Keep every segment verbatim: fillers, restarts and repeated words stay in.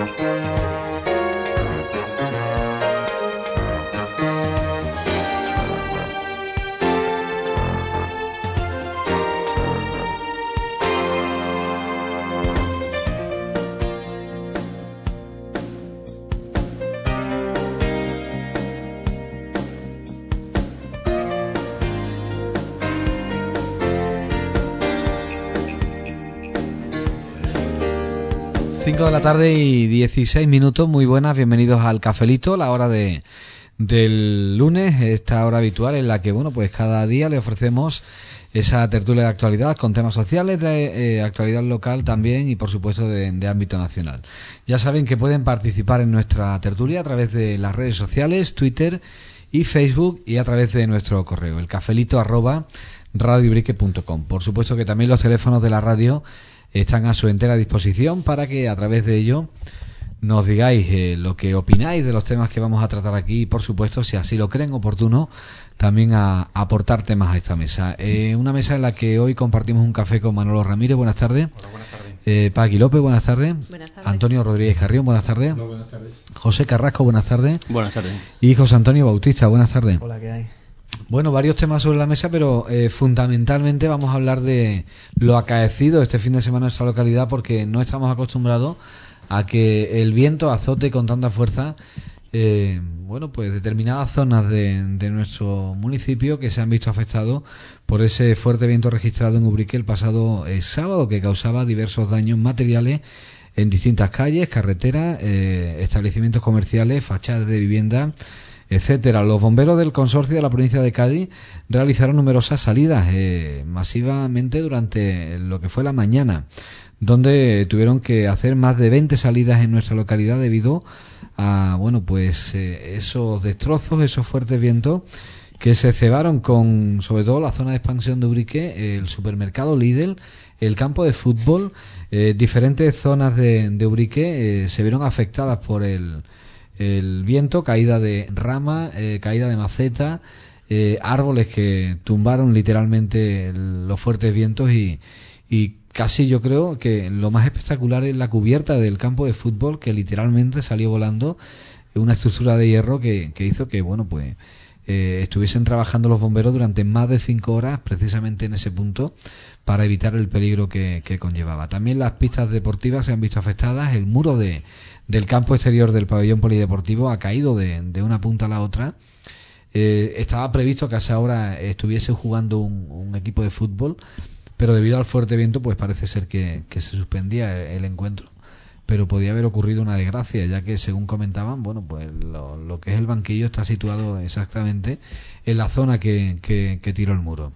cinco de la tarde y dieciséis minutos, muy buenas, bienvenidos al Cafelito, la hora de del lunes, esta hora habitual en la que, bueno, pues cada día le ofrecemos esa tertulia de actualidad con temas sociales, de eh, actualidad local también y por supuesto de, de ámbito nacional. Ya saben que pueden participar en nuestra tertulia a través de las redes sociales, Twitter y Facebook, y a través de nuestro correo, el cafelito arroba radiobrique punto com. Por supuesto que también los teléfonos de la radio están a su entera disposición para que a través de ello nos digáis eh, lo que opináis de los temas que vamos a tratar aquí y, por supuesto, si así lo creen oportuno, también a, a aportar temas a esta mesa. Eh, una mesa en la que hoy compartimos un café con Manolo Ramírez, buenas tardes. Hola, buenas tardes. Eh, Paqui López, buenas tardes. Buenas tardes. Antonio Rodríguez Carrión, buenas tardes. Hola, buenas tardes. José Carrasco, buenas tardes. Buenas tardes. Y José Antonio Bautista, buenas tardes. Hola, ¿qué hay? Bueno, varios temas sobre la mesa, pero eh, fundamentalmente vamos a hablar de lo acaecido este fin de semana en nuestra localidad, porque no estamos acostumbrados a que el viento azote con tanta fuerza eh, bueno, pues determinadas zonas de, de nuestro municipio que se han visto afectados por ese fuerte viento registrado en Ubrique el pasado eh, sábado, que causaba diversos daños materiales en distintas calles, carreteras, eh, establecimientos comerciales, fachadas de vivienda, etcétera. Los bomberos del consorcio de la provincia de Cádiz realizaron numerosas salidas eh, masivamente durante lo que fue la mañana, donde tuvieron que hacer más de veinte salidas en nuestra localidad debido a, bueno, pues eh, esos destrozos, esos fuertes vientos que se cebaron con, sobre todo, la zona de expansión de Ubrique, el supermercado Lidl, el campo de fútbol, eh, diferentes zonas de, de Ubrique eh, se vieron afectadas por el el viento, caída de rama, eh, caída de maceta, eh, árboles que tumbaron literalmente el, los fuertes vientos y, y casi yo creo que lo más espectacular es la cubierta del campo de fútbol, que literalmente salió volando, una estructura de hierro que, que hizo que, bueno, pues eh, estuviesen trabajando los bomberos durante más de cinco horas precisamente en ese punto para evitar el peligro que, que conllevaba. También las pistas deportivas se han visto afectadas, el muro de del campo exterior del pabellón polideportivo ha caído de, de una punta a la otra. Eh, estaba previsto que a esa hora estuviese jugando un, un equipo de fútbol, pero debido al fuerte viento pues parece ser que, que se suspendía el encuentro. Pero podía haber ocurrido una desgracia, ya que, según comentaban, bueno, pues lo, lo que es el banquillo está situado exactamente en la zona que, que, que tiró el muro.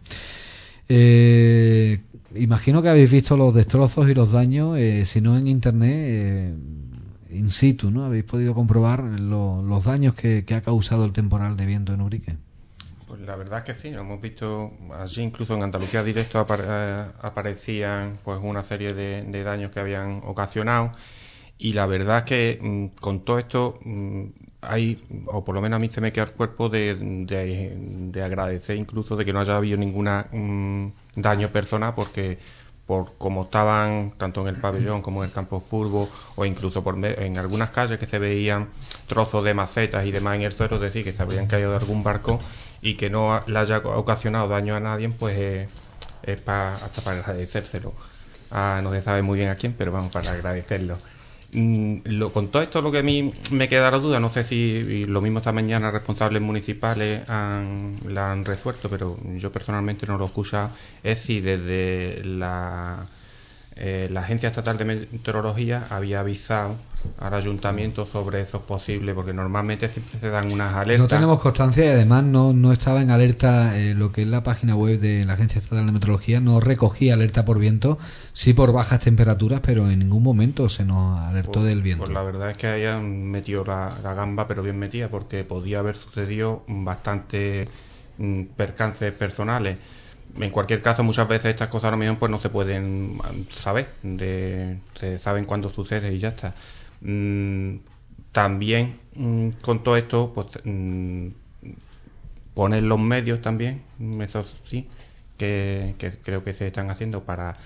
Eh, imagino que habéis visto los destrozos y los daños, eh, si no en internet, eh, in situ, ¿no? Habéis podido comprobar lo, los daños que, que ha causado el temporal de viento en Ubrique. Pues la verdad es que sí, lo hemos visto allí, incluso en Andalucía Directo apare- aparecían pues una serie de, de daños que habían ocasionado, y la verdad es que mmm, con todo esto mmm, hay, o por lo menos a mí se me queda el cuerpo de, de, de agradecer incluso de que no haya habido ninguna mmm, daño personal, porque por como estaban tanto en el pabellón como en el campo de fútbol, o incluso por en algunas calles que se veían trozos de macetas y demás en el suelo, es decir, que se habrían caído de algún barco y que no le haya ocasionado daño a nadie, pues eh, es pa, hasta para agradecérselo. Ah, no se sabe muy bien a quién, pero vamos, para agradecerlo. Mm, lo, con todo esto, lo que a mí me queda la duda, no sé si lo mismo esta mañana responsables municipales han, la han resuelto, pero yo personalmente no lo he escuchado, es si desde la, eh, la Agencia Estatal de Meteorología había avisado al ayuntamiento sobre esos posibles, porque normalmente siempre se dan unas alertas. No tenemos constancia y además no, no estaba en alerta, eh, lo que es la página web de la Agencia Estatal de Meteorología no recogía alerta por viento, sí por bajas temperaturas, pero en ningún momento se nos alertó pues, del viento. Pues la verdad es que hayan metido la, la gamba, pero bien metida, porque podía haber sucedido bastante mm, percances personales. En cualquier caso, muchas veces estas cosas a lo mejor pues no se pueden saber, de, se saben cuándo sucede y ya está. Mm, también mm, con todo esto pues mm, poner los medios también, eso sí que, que creo que se están haciendo para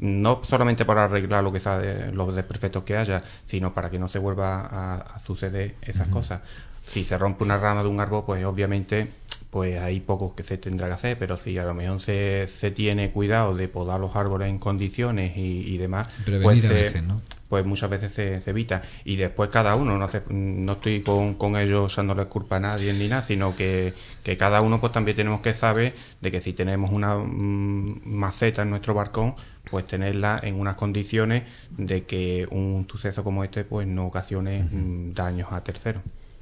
no solamente para arreglar lo que sabe, los desperfectos que haya, sino para que no se vuelva a, a suceder esas uh-huh. cosas. Si se rompe una rama de un árbol, pues obviamente pues hay poco que se tendrá que hacer, pero si a lo mejor se, se tiene cuidado de podar los árboles en condiciones y, y demás, pues, se, veces, ¿no? pues muchas veces se, se evita. Y después cada uno, no, hace, no estoy con, con ellos echándole culpa a nadie ni nada, sino que, que cada uno pues también tenemos que saber de que si tenemos una mm, maceta en nuestro balcón, pues tenerla en unas condiciones de que un suceso como este pues no ocasione uh-huh. mm, daños a terceros.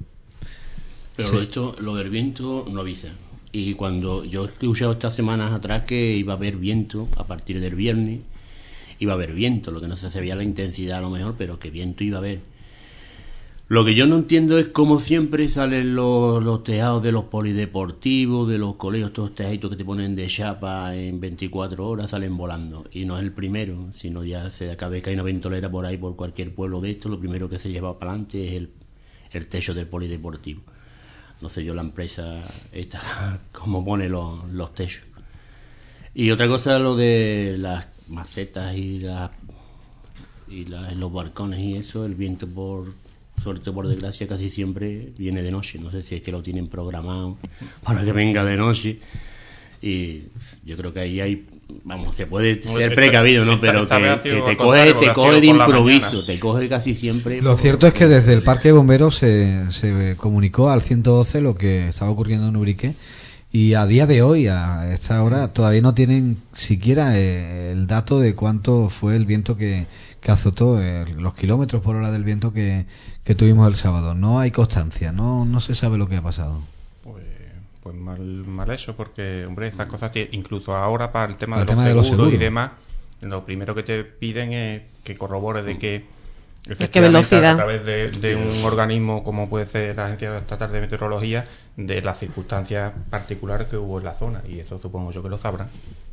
Pero sí. esto, lo del viento no avisa. Y cuando yo he escuchado estas semanas atrás que iba a haber viento a partir del viernes, iba a haber viento, lo que no se sabía la intensidad a lo mejor, pero que viento iba a haber. Lo que yo no entiendo es cómo siempre salen los, los tejados de los polideportivos, de los colegios, todos tejaditos que te ponen de chapa en veinticuatro horas, salen volando. Y no es el primero, sino ya se acabe que hay una ventolera por ahí, por cualquier pueblo de esto, lo primero que se lleva para adelante es el, el techo del polideportivo. No sé yo la empresa esta cómo pone los, los techos. Y otra cosa, lo de las macetas y las y la, los balcones y eso, el viento por suerte por desgracia casi siempre viene de noche. No sé si es que lo tienen programado para que venga de noche. Y yo creo que ahí hay, vamos, se puede ser precavido, ¿no? Pero que, que te coge, te coge de improviso, te coge casi siempre. Lo cierto es que desde el parque de bomberos se, se comunicó al ciento doce lo que estaba ocurriendo en Ubrique, y a día de hoy, a esta hora, todavía no tienen siquiera el dato de cuánto fue el viento que, que azotó, los kilómetros por hora del viento que, que tuvimos el sábado. No hay constancia, no, no se sabe lo que ha pasado. Pues mal, mal eso, porque, hombre, esas cosas, incluso ahora para el tema, de, el los tema seguros de los seguros y demás, lo primero que te piden es que corrobores de que, ¿Qué velocidad? a través de, de un organismo como puede ser la Agencia Estatal de Meteorología, de las circunstancias particulares que hubo en la zona, y eso supongo yo que lo sabrán.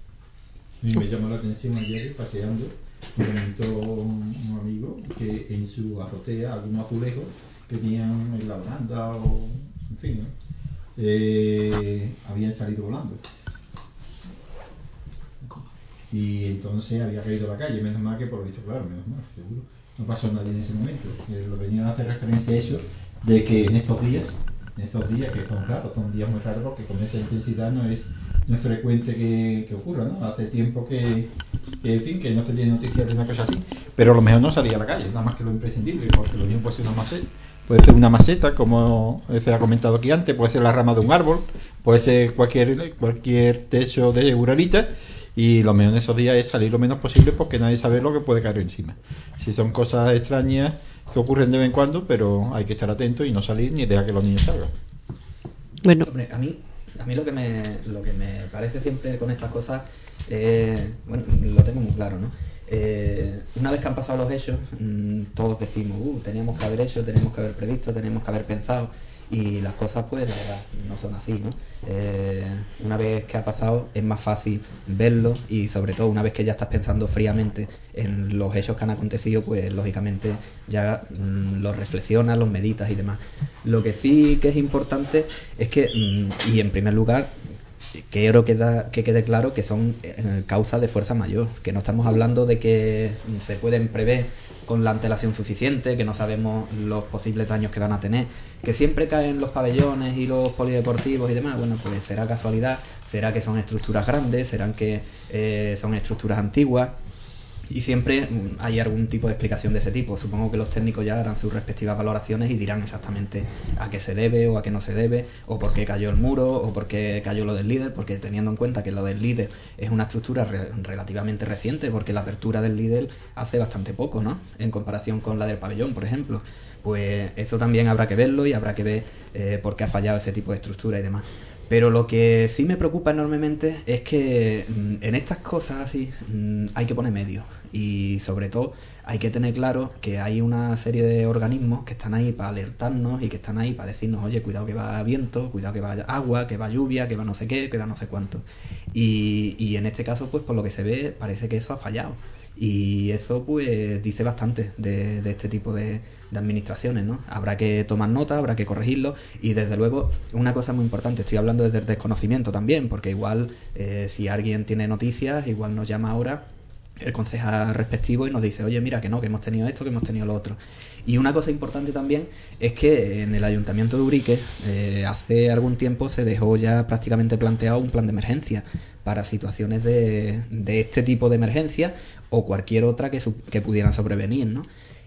Y me llamó la atención ayer, paseando, me comentó un amigo que en su azotea algunos azulejos que tenían en la baranda o, en fin, ¿no? Eh, habían salido volando y entonces había caído a la calle. Menos mal que, por lo visto, claro, menos mal, seguro no pasó nadie en ese momento. Eh, lo venían a hacer referencia a eso, de que en estos días en estos días que son raros, son días muy raros, porque con esa intensidad no es no es frecuente que, que ocurra, ¿no? Hace tiempo que, que, en fin, que no tenía noticias de una cosa así, pero a lo mejor no salía a la calle, nada más que lo imprescindible, porque lo mismo puede ser una maceta, puede ser una maceta, como se ha comentado aquí antes, puede ser la rama de un árbol, puede ser cualquier cualquier techo de uralita, y lo mejor en esos días es salir lo menos posible, porque nadie sabe lo que puede caer encima. Si son cosas extrañas que ocurren de vez en cuando, pero hay que estar atento y no salir ni dejar que los niños salgan. Bueno, hombre, a mí a mí lo que me lo que me parece siempre con estas cosas, eh, bueno, lo tengo muy claro, ¿no? Eh, una vez que han pasado los hechos, mmm, todos decimos, uh, teníamos que haber hecho, teníamos que haber previsto, teníamos que haber pensado, y las cosas, pues, la verdad, no son así, ¿no? Eh, una vez que ha pasado es más fácil verlo, y sobre todo una vez que ya estás pensando fríamente en los hechos que han acontecido, pues lógicamente ya mmm, los reflexionas, los meditas y demás. Lo que sí que es importante es que, mmm, y en primer lugar, quiero que, da, que quede claro que son eh, causas de fuerza mayor, que no estamos hablando de que se pueden prever con la antelación suficiente, que no sabemos los posibles daños que van a tener, que siempre caen los pabellones y los polideportivos y demás. Bueno, pues será casualidad, será que son estructuras grandes, serán que eh, son estructuras antiguas, y siempre hay algún tipo de explicación de ese tipo. Supongo que los técnicos ya harán sus respectivas valoraciones y dirán exactamente a qué se debe o a qué no se debe, o por qué cayó el muro, o por qué cayó lo del líder, porque teniendo en cuenta que lo del líder es una estructura re- relativamente reciente, porque la apertura del líder hace bastante poco, ¿no? En comparación con la del pabellón, por ejemplo. Pues eso también habrá que verlo, y habrá que ver eh, por qué ha fallado ese tipo de estructura y demás. Pero lo que sí me preocupa enormemente es que mmm, en estas cosas así mmm, hay que poner medios, y sobre todo hay que tener claro que hay una serie de organismos que están ahí para alertarnos y que están ahí para decirnos, oye, cuidado que va viento, cuidado que va agua, que va lluvia, que va no sé qué, que va no sé cuánto. Y, y en este caso, pues por lo que se ve, parece que eso ha fallado. Y eso pues dice bastante de, de este tipo de, de administraciones, ¿no? Habrá que tomar nota, habrá que corregirlo, y desde luego una cosa muy importante, estoy hablando desde el desconocimiento también, porque igual eh, si alguien tiene noticias, igual nos llama ahora el concejal respectivo y nos dice, oye, mira que no, que hemos tenido esto, que hemos tenido lo otro. Y una cosa importante también es que en el Ayuntamiento de Ubrique eh, hace algún tiempo se dejó ya prácticamente planteado un plan de emergencia para situaciones de, de este tipo de emergencia o cualquier otra que, su, que pudieran sobrevenir, ¿no?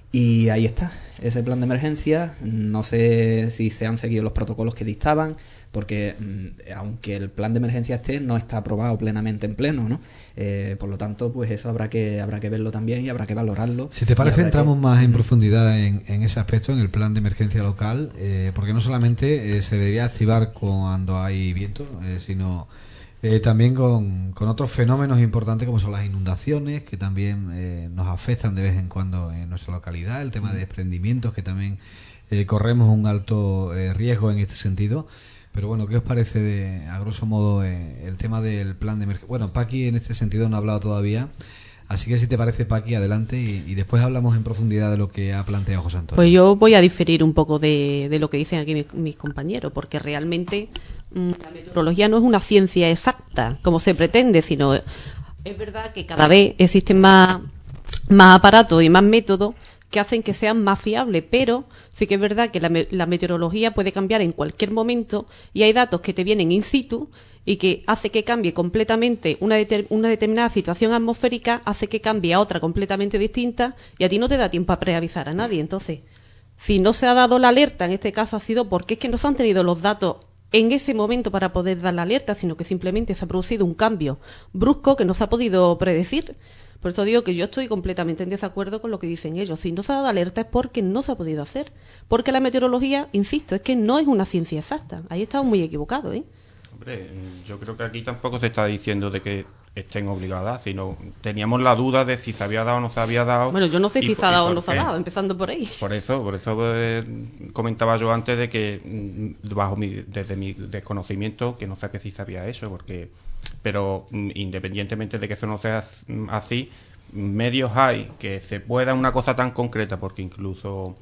Y ahí está, ese plan de emergencia. No sé si se han seguido los protocolos que dictaban, porque mmm, aunque el plan de emergencia esté, no está aprobado plenamente en pleno, ¿no? Eh, por lo tanto, pues eso habrá que habrá que verlo también y habrá que valorarlo. Si te parece, entramos que... más en profundidad en, en ese aspecto, en el plan de emergencia local, eh, porque no solamente eh, se debería activar cuando hay viento, eh, sino eh, también con, con otros fenómenos importantes como son las inundaciones, que también eh, nos afectan de vez en cuando en nuestra localidad, el tema de desprendimientos, que también eh, corremos un alto eh, riesgo en este sentido. Pero bueno, ¿qué os parece, de, a grosso modo, eh, el tema del plan de emergencia? Bueno, Paqui en este sentido no ha hablado todavía, así que si te parece, Paqui, adelante y, y después hablamos en profundidad de lo que ha planteado José Antonio. Pues yo voy a diferir un poco de, de lo que dicen aquí mis, mis compañeros, porque realmente mmm, la meteorología no es una ciencia exacta, como se pretende, sino es verdad que cada vez existen más, más aparatos y más métodos que hacen que sean más fiables, pero sí que es verdad que la, me la meteorología puede cambiar en cualquier momento y hay datos que te vienen in situ y que hace que cambie completamente una, de una determinada situación atmosférica, hace que cambie a otra completamente distinta y a ti no te da tiempo a preavisar a nadie. Entonces, si no se ha dado la alerta, en este caso ha sido porque es que no se han tenido los datos en ese momento para poder dar la alerta, sino que simplemente se ha producido un cambio brusco que no se ha podido predecir. Por eso digo que yo estoy completamente en desacuerdo con lo que dicen ellos. Si no se ha dado alerta es porque no se ha podido hacer. Porque la meteorología, insisto, es que no es una ciencia exacta. Ahí estamos muy equivocados, ¿eh? Hombre, yo creo que aquí tampoco se está diciendo de que estén obligadas, sino teníamos la duda de si se había dado o no se había dado. Bueno, yo no sé y, si se ha dado o no qué. se ha dado, empezando por ahí. Por eso, por eso eh, comentaba yo antes de que bajo mi, desde mi desconocimiento, que no sé que si sabía eso, porque, pero independientemente de que eso no sea así, medios hay que se pueda una cosa tan concreta, porque incluso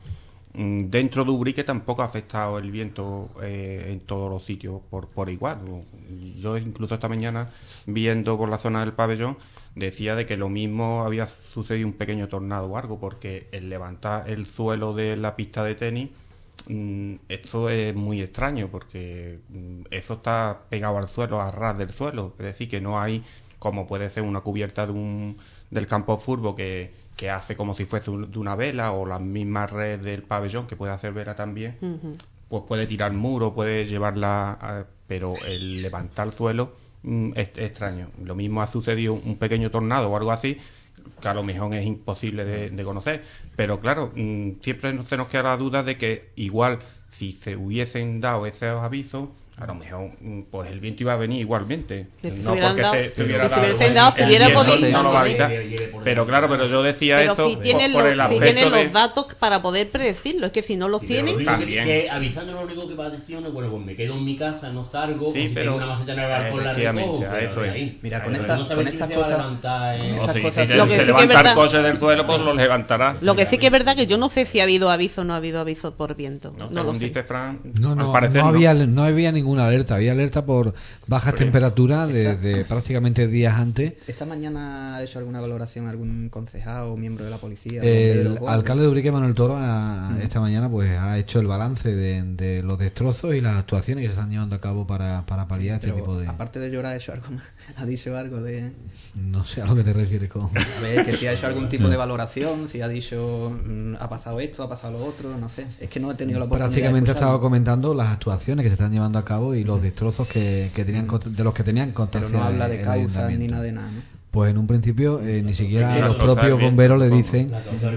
dentro de Ubrique tampoco ha afectado el viento eh, en todos los sitios por, por igual. Yo incluso esta mañana, viendo por la zona del pabellón, decía de que lo mismo había sucedido un pequeño tornado o algo, porque el levantar el suelo de la pista de tenis, mmm, esto es muy extraño, porque mmm, eso está pegado al suelo, a ras del suelo, es decir, que no hay, como puede ser una cubierta de un del campo de fútbol que, que hace como si fuese un, de una vela, o la misma red del pabellón que puede hacer vela también, uh-huh. Pues puede tirar muro, puede llevarla, a, pero el levantar el suelo mm, es, es extraño. Lo mismo ha sucedido un pequeño tornado o algo así, que a lo mejor es imposible de, de conocer, pero claro, mmm, siempre se nos queda la duda de que igual si se hubiesen dado esos avisos, a lo mejor pues el viento iba a venir igualmente, si no porque dado, se, se hubiera si dado, el, dado, el hubiera viento podido, no lo va a evitar, pero claro, pero yo decía pero eso si tienen, por, por los, el si tienen de... los datos para poder predecirlo, es que si no los sí, tienen también que, que avisando lo único que va a decir uno, bueno, pues me quedo en mi casa, no salgo, sí, si pero tengo una maceta en el balcón la recojo, eso es. Ahí. Mira, con, Pero esta, no con si estas cosas, levantar, eh, estas si, cosas si lo que se sí que levantar verdad, cosas del suelo, pues los levantará. Lo que sí que es verdad que yo no sé si ha habido aviso o no ha habido aviso por viento, no, no lo sé. Dice Fran, no, no, al parecer, no había no. no había ninguna alerta, había alerta por bajas Pero, temperaturas desde prácticamente días antes. ¿Esta mañana ha hecho alguna valoración algún concejal o miembro de la policía? El alcalde de Ubrique, Manuel Toro, a, mm. esta mañana pues ha hecho el balance de, de los destrozos y las actuaciones que se están llevando a cabo para, para paliar sí, este tipo de... Aparte de llorar, ¿ha hecho algo más? ¿Ha dicho algo de...? No sé a lo que te refieres con... A ver, que si ha hecho algún tipo de valoración, si ha dicho mm, ha pasado esto, ha pasado lo otro, no sé. Es que no he tenido la oportunidad. Prácticamente ha estado comentando las actuaciones que se están llevando a cabo y los destrozos que, que tenían de los que tenían constancia. Pero no habla de causas ni nada de nada, ¿no? Pues en un principio eh, ni siquiera los propios bomberos le dicen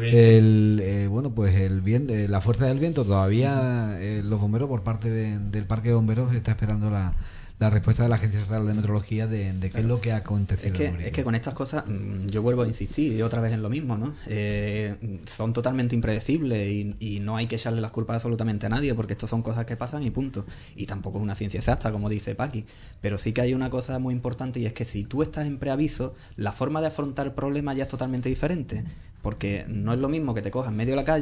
el eh, bueno pues el viento, eh, la fuerza del viento. Todavía eh, los bomberos por parte de, del parque de bomberos está esperando la la respuesta de la Agencia Estatal de Meteorología de, de qué claro. es lo que ha acontecido. Es que, es que con estas cosas yo vuelvo a insistir y otra vez en lo mismo, ¿no? Eh, son totalmente impredecibles y, y no hay que echarle las culpas absolutamente a nadie, porque estas son cosas que pasan y punto. Y tampoco es una ciencia exacta, como dice Paqui. Pero sí que hay una cosa muy importante, y es que si tú estás en preaviso, la forma de afrontar el problema ya es totalmente diferente. Porque no es lo mismo que te cojas en medio de la calle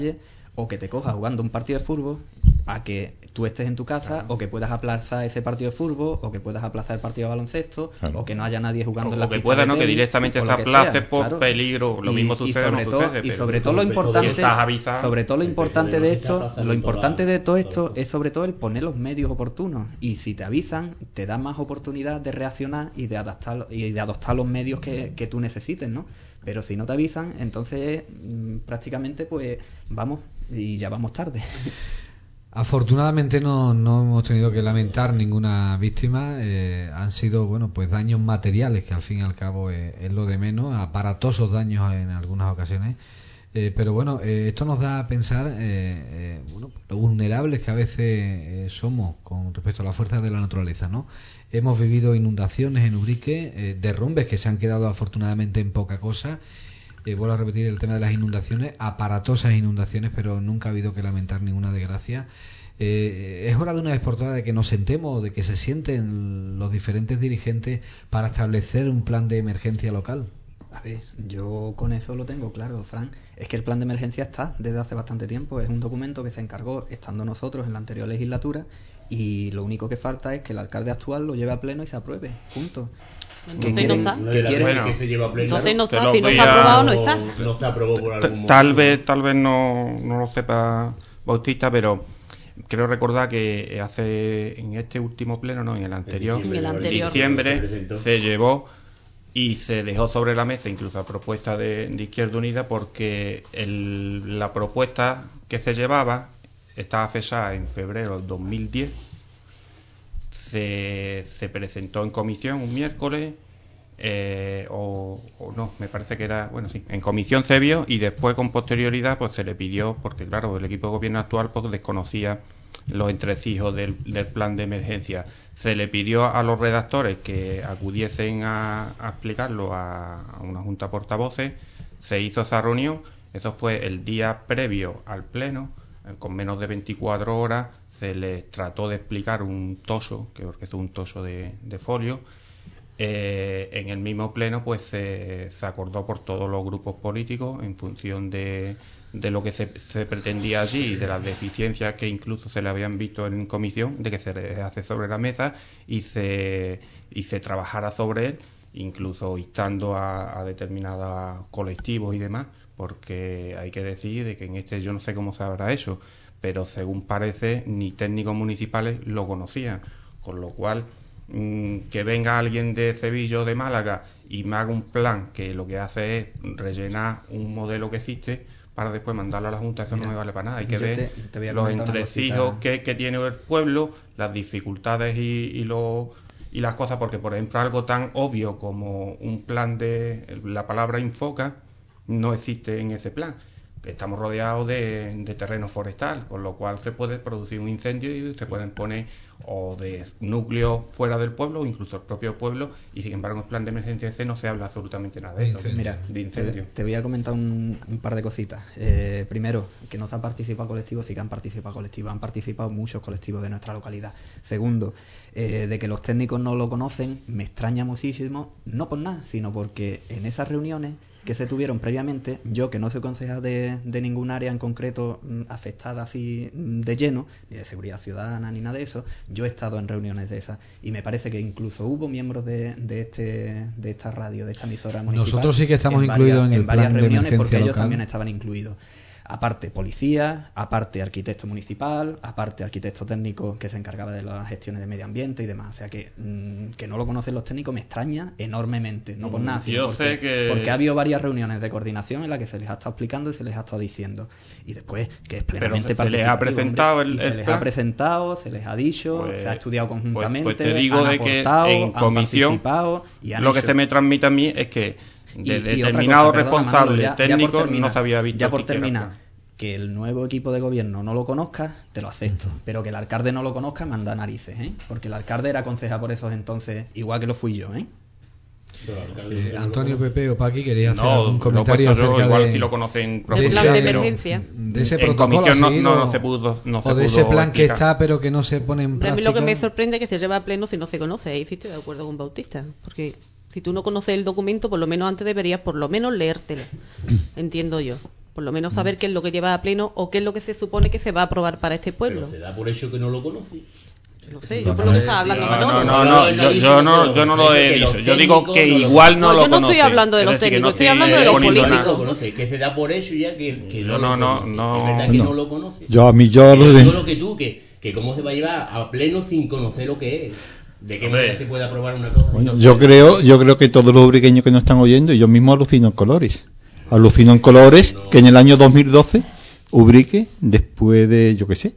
o que te coja jugando un partido de fútbol a que tú estés en tu casa, claro, o que puedas aplazar ese partido de fútbol, o que puedas aplazar el partido de baloncesto, claro, o que no haya nadie jugando o, en la o que pista pueda, de ¿no? tenis, que directamente se aplace por claro, peligro, lo y, mismo sucede y sobre no todo, sucede, y pero sobre todo lo importante, sobre todo lo el importante de esto, lo importante de todo esto todo. es sobre todo el poner los medios oportunos, y si te avisan, te da más oportunidad de reaccionar y de adaptar y de adoptar los medios que, que tú necesites, ¿no? Pero si no te avisan, entonces mmm, prácticamente pues vamos y ya vamos tarde. Afortunadamente no, no hemos tenido que lamentar ninguna víctima. Eh, han sido, bueno, pues daños materiales, que al fin y al cabo es, es lo de menos, aparatosos daños en algunas ocasiones. Eh, pero bueno, eh, esto nos da a pensar eh, eh, bueno, lo vulnerables que a veces eh, somos con respecto a las fuerzas de la naturaleza, ¿no? Hemos vivido inundaciones en Ubrique, eh, derrumbes que se han quedado afortunadamente en poca cosa. Eh, vuelvo a repetir el tema de las inundaciones, aparatosas inundaciones, pero nunca ha habido que lamentar ninguna desgracia. Eh, es hora de una vez por todas de que nos sentemos, de que se sienten los diferentes dirigentes para establecer un plan de emergencia local. A ver, yo con eso lo tengo claro, Fran. Es que el plan de emergencia está desde hace bastante tiempo. Es un documento que se encargó estando nosotros en la anterior legislatura, y lo único que falta es que el alcalde actual lo lleve a pleno y se apruebe. Punto. Entonces no está. ¿Qué quieren? Bueno, que se lleva a pleno. Entonces no está. Si no está aprobado, no está. No se aprobó por algún motivo. Tal vez, tal vez no, no lo sepa Bautista, pero creo recordar que hace en este último pleno, no, en el anterior, en el anterior. diciembre, se, se llevó y se dejó sobre la mesa incluso a propuesta de, de Izquierda Unida, porque el, la propuesta que se llevaba estaba fechada en febrero del dos mil diez. Se, se presentó en comisión un miércoles, eh, o, o no, me parece que era, bueno, sí, en comisión se vio, y después con posterioridad pues se le pidió, porque claro, el equipo de gobierno actual pues desconocía los entresijos del, del plan de emergencia. Se le pidió a los redactores que acudiesen a, a explicarlo a, a una junta de portavoces. Se hizo esa reunión, eso fue el día previo al pleno, eh, con menos de veinticuatro horas. Se les trató de explicar un toso, que porque es un toso de, de folio. Eh, en el mismo pleno pues se, se acordó por todos los grupos políticos, en función de, de lo que se, se pretendía allí y de las deficiencias que incluso se le habían visto en comisión, de que se le hace sobre la mesa y se, y se trabajara sobre él, incluso instando a, a determinados colectivos y demás, porque hay que decir de que en este, yo no sé cómo se habrá hecho, pero según parece ni técnicos municipales lo conocían, con lo cual mmm, que venga alguien de Sevilla o de Málaga y me haga un plan que lo que hace es rellenar un modelo que existe para después mandarlo a la Junta, eso Mira, no me vale para nada. Hay que ver te, te los entresijos que, que tiene el pueblo, las dificultades y, y, lo, y las cosas, porque por ejemplo algo tan obvio como un plan de la palabra Infoca no existe en ese plan. Estamos rodeados de, de terreno forestal, con lo cual se puede producir un incendio y se pueden poner o de núcleos fuera del pueblo o incluso el propio pueblo, y sin embargo en el plan de emergencia ese no se habla absolutamente nada de eso. Mira, de incendio. Te, te voy a comentar un, un par de cositas. Eh, primero, que no se ha participado colectivos, sí que han participado colectivos, han participado muchos colectivos de nuestra localidad. Segundo, eh, de que los técnicos no lo conocen, me extraña muchísimo, no por nada, sino porque en esas reuniones que se tuvieron previamente, yo que no soy concejal de, de ningún área en concreto mmm, afectada así mmm, de lleno, ni de seguridad ciudadana ni nada de eso, yo he estado en reuniones de esas, y me parece que incluso hubo miembros de, de este de esta radio, de esta emisora municipal. Nosotros sí que estamos incluidos varias, en el en varias plan de reuniones, emergencia porque ellos local. también estaban incluidos. Aparte policía, aparte arquitecto municipal, aparte arquitecto técnico que se encargaba de las gestiones de medio ambiente y demás. O sea que mmm, que no lo conocen los técnicos me extraña enormemente, no por nada, sino Yo porque, sé que... porque ha habido varias reuniones de coordinación en las que se les ha estado explicando y se les ha estado diciendo. Y después que es plenamente Pero se, se les ha presentado hombre, el, y se el les plan. ha presentado, se les ha dicho, pues, se ha estudiado conjuntamente, pues, pues te digo han de que aportado, en comisión han participado y han lo que hecho... se me transmite a mí es que de Y- y otra determinados cosa, perdona, responsables Manolo, ya- ya por técnicos terminar, no se había visto ya por siquiera el terminar, plan. que el nuevo equipo de gobierno no lo conozca, te lo acepto, pero que el alcalde no lo conozca, manda narices, ¿eh? Porque el alcalde era concejal por esos entonces, igual que lo fui yo, ¿eh? Eh, Antonio, Pepe o Paqui quería hacer No, algún lo comentario he puesto yo, acerca igual de, si lo conocen de Del plan ese- de pero emergencia. de ese en protocolo comisión no, a seguir, no, o- no se pudo no se o de ese pudo plan que explicar. está pero que no se pone en Pero a mí práctica. lo que me sorprende es que se lleva a pleno si no se conoce. Ahí sí estoy de acuerdo con Bautista. Porque si tú no conoces el documento, por lo menos antes deberías por lo menos leértelo. Entiendo yo. Por lo menos saber qué es lo que lleva a pleno o qué es lo que se supone que se va a aprobar para este pueblo. Pero se da por hecho que no lo conoce. No sé, yo por lo que estaba hablando No, Manolo. no, no, no, yo, yo no, yo no lo he dicho. Yo digo que igual no No, lo yo no conoce. estoy hablando de los Es decir, que técnicos, no estoy hablando de los poniendo políticos. nada. Lo conoce, que se da por hecho ya que, que No, no, no, lo no, conoce. no. Es verdad que No. no lo conoce. Yo a mí yo lo Pero de... digo lo que tú, que, que cómo se va a llevar a pleno sin conocer lo que es. De qué Hombre. manera se puede aprobar una cosa. Bueno, yo creo, yo creo que todos los ubriqueños que nos están oyendo, y yo mismo alucino en colores. Alucino en colores que en el año dos mil doce, Ubrique, después de, yo qué sé,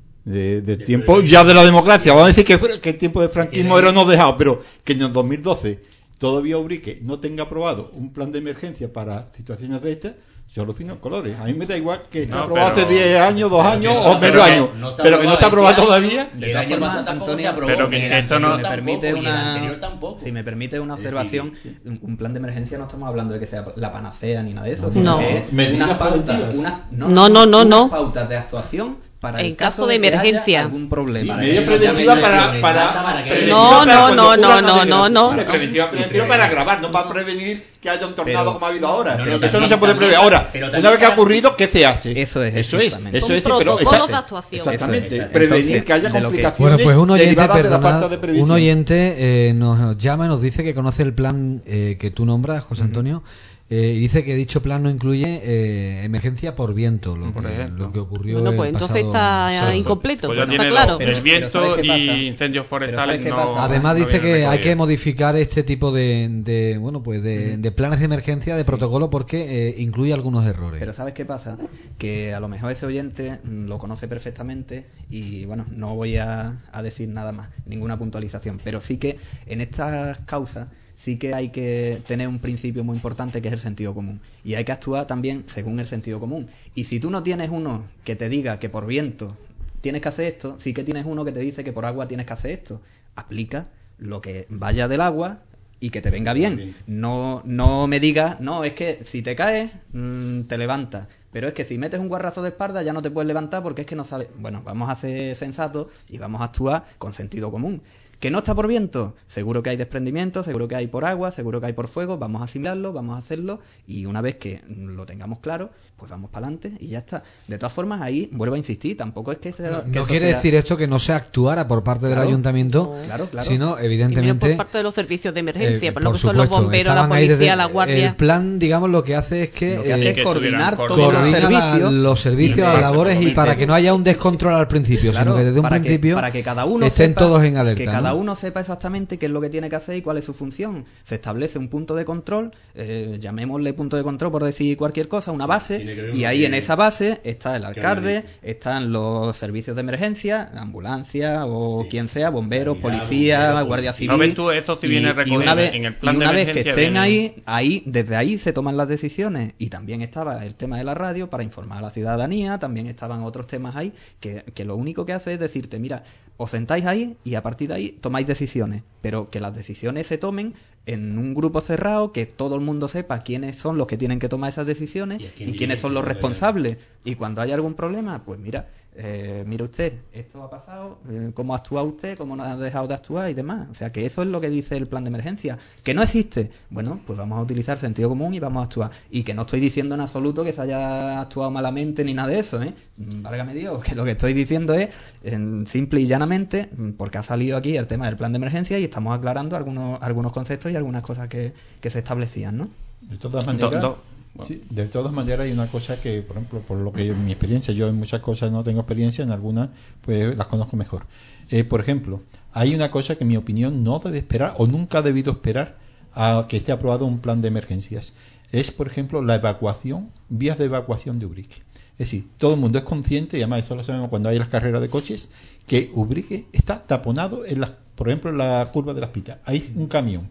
de, de tiempo ya de la democracia, vamos a decir que, fue- que el tiempo de franquismo era no dejado, pero que en el dos mil doce todavía Ubrique no tenga aprobado un plan de emergencia para situaciones de estas, yo alucino en colores. A mí me da igual que esté No, aprobado pero- hace diez años, dos años no o está menos aprobado, años, no está pero que no está aprobado aprobado todavía. Y el año formas, pasado tampoco Antonio, se aprobó. Pero que ni el esto no- anterior me tampoco, permite y el una anterior tampoco. si me permite una Es observación, decir, un, un plan de emergencia no estamos hablando de que sea la panacea ni nada de eso, No. sino que es Medidas unas pautas, preventivas. unas, No, no, no, unas no. pautas de actuación para En el caso de que haya emergencia. algún problema. Sí, Medida que preventiva no para, llame para, amenaza para que- preventiva No, para no, cuando no, ocurra no, una no, desgracia. no, Vale, no. preventiva, preventiva para agravar, no para prevenir que haya un tornado Pero- como ha habido ahora. No, no, Pero eso no también- se puede prever. Ahora, pero una también vez que ha para- ocurrido, ¿qué se hace? Eso es, eso es, exactamente. eso Son es, pero protocolos exacto. de actuación. Exactamente, Eso es. prevenir Entonces, que haya de lo que- complicaciones Bueno, pues un oyente, derivadas de la perdonad, falta de previsión. un oyente eh, nos llama y nos dice que conoce el plan eh, que tú nombras, José Antonio, eh, y dice que dicho plan no incluye eh, emergencia por viento, lo, Por que, ejemplo. lo que ocurrió Bueno, el pues entonces pasado está sábado. incompleto, Pues ya está tiene claro. dos, Pero- el pero viento ¿sabes qué y pasa? incendios forestales ¿sabes qué no... pasa? Además no dice vienen que hay recogidos. que modificar este tipo de, de bueno pues de, de planes de emergencia, de protocolo, porque eh, incluye algunos errores. Pero ¿sabes qué pasa? Que a lo mejor ese oyente mm, lo conoce perfectamente y bueno, no voy a, a decir nada más, ninguna puntualización, pero sí que en estas causas sí que hay que tener un principio muy importante que es el sentido común y hay que actuar también según el sentido común. Y si tú no tienes uno que te diga que por viento tienes que hacer esto, sí que tienes uno que te dice que por agua tienes que hacer esto. Aplica lo que vaya del agua y que te venga bien. No, no me digas, no, es que si te caes, mmm, te levantas. Pero es que si metes un guarrazo de espalda ya no te puedes levantar porque es que no sabes. Bueno, vamos a ser sensatos y vamos a actuar con sentido común. ¿Que no está por viento? Seguro que hay desprendimiento, seguro que hay por agua, seguro que hay por fuego. Vamos a asimilarlo, vamos a hacerlo y una vez que lo tengamos claro, pues vamos para adelante y ya está. De todas formas, ahí vuelvo a insistir, tampoco es que, sea, No, que no eso quiere sea- decir esto que no se actuara por parte del Claro. ayuntamiento, Claro, claro. sino Y menos evidentemente por parte de los servicios de emergencia, eh, por lo por que son los supuesto, bomberos, la estaban ahí policía, desde- la guardia. El plan, digamos, lo que hace es que, Lo que hace eh, es que coordinar estuvieran todos los coordina la- servicios. los servicios, y las que- labores y para que no haya un descontrol al principio, Claro, sino que desde un para que- principio para que cada uno estén sepa- todos en alerta. que ¿no? cada uno sepa exactamente qué es lo que tiene que hacer y cuál es su función. Se establece un punto de control, eh, llamémosle punto de control por decir cualquier cosa, una base, Tiene que haber y uno ahí que- en esa base está el que alcalde, analice. están los servicios de emergencia, ambulancia o Sí. quien sea, bomberos, Sanidad, policía, bomberos, guardia policía. civil. ¿No ves tú esto si viene recogido una vez, en el plan y de una vez que emergencia estén viene- ahí, ahí, desde ahí se toman las decisiones. Y también estaba el tema de la radio para informar a la ciudadanía, también estaban otros temas ahí, que, que lo único que hace es decirte, mira, os sentáis ahí y a partir de ahí tomáis decisiones, pero que las decisiones se tomen en un grupo cerrado, que todo el mundo sepa quiénes son los que tienen que tomar esas decisiones Y a y, quién quiénes son dirige, los ¿no? responsables. Y cuando hay algún problema, pues mira, eh, mire usted, esto ha pasado, eh, cómo ha actuado usted, cómo no ha dejado de actuar y demás. O sea, que eso es lo que dice el plan de emergencia. ¿Que no existe? Bueno, pues vamos a utilizar sentido común y vamos a actuar. Y que no estoy diciendo en absoluto que se haya actuado malamente ni nada de eso, ¿eh? Mm, Válgame Dios, que lo que estoy diciendo es, en simple y llanamente, mm, porque ha salido aquí el tema del plan de emergencia y estamos aclarando algunos, algunos conceptos y algunas cosas que, que se establecían, ¿no? De todas maneras, Do- do- sí, de todas maneras hay una cosa que, por ejemplo, por lo que en mi experiencia, yo en muchas cosas no tengo experiencia, en algunas pues las conozco mejor. Eh, por ejemplo, hay una cosa que en mi opinión no debe esperar o nunca ha debido esperar a que esté aprobado un plan de emergencias. Es, por ejemplo, la evacuación, vías de evacuación de Ubrique. Es decir, todo el mundo es consciente, y además eso lo sabemos cuando hay las carreras de coches, que Ubrique está taponado, en las, por ejemplo, en la curva de las Pitas. Hay un camión,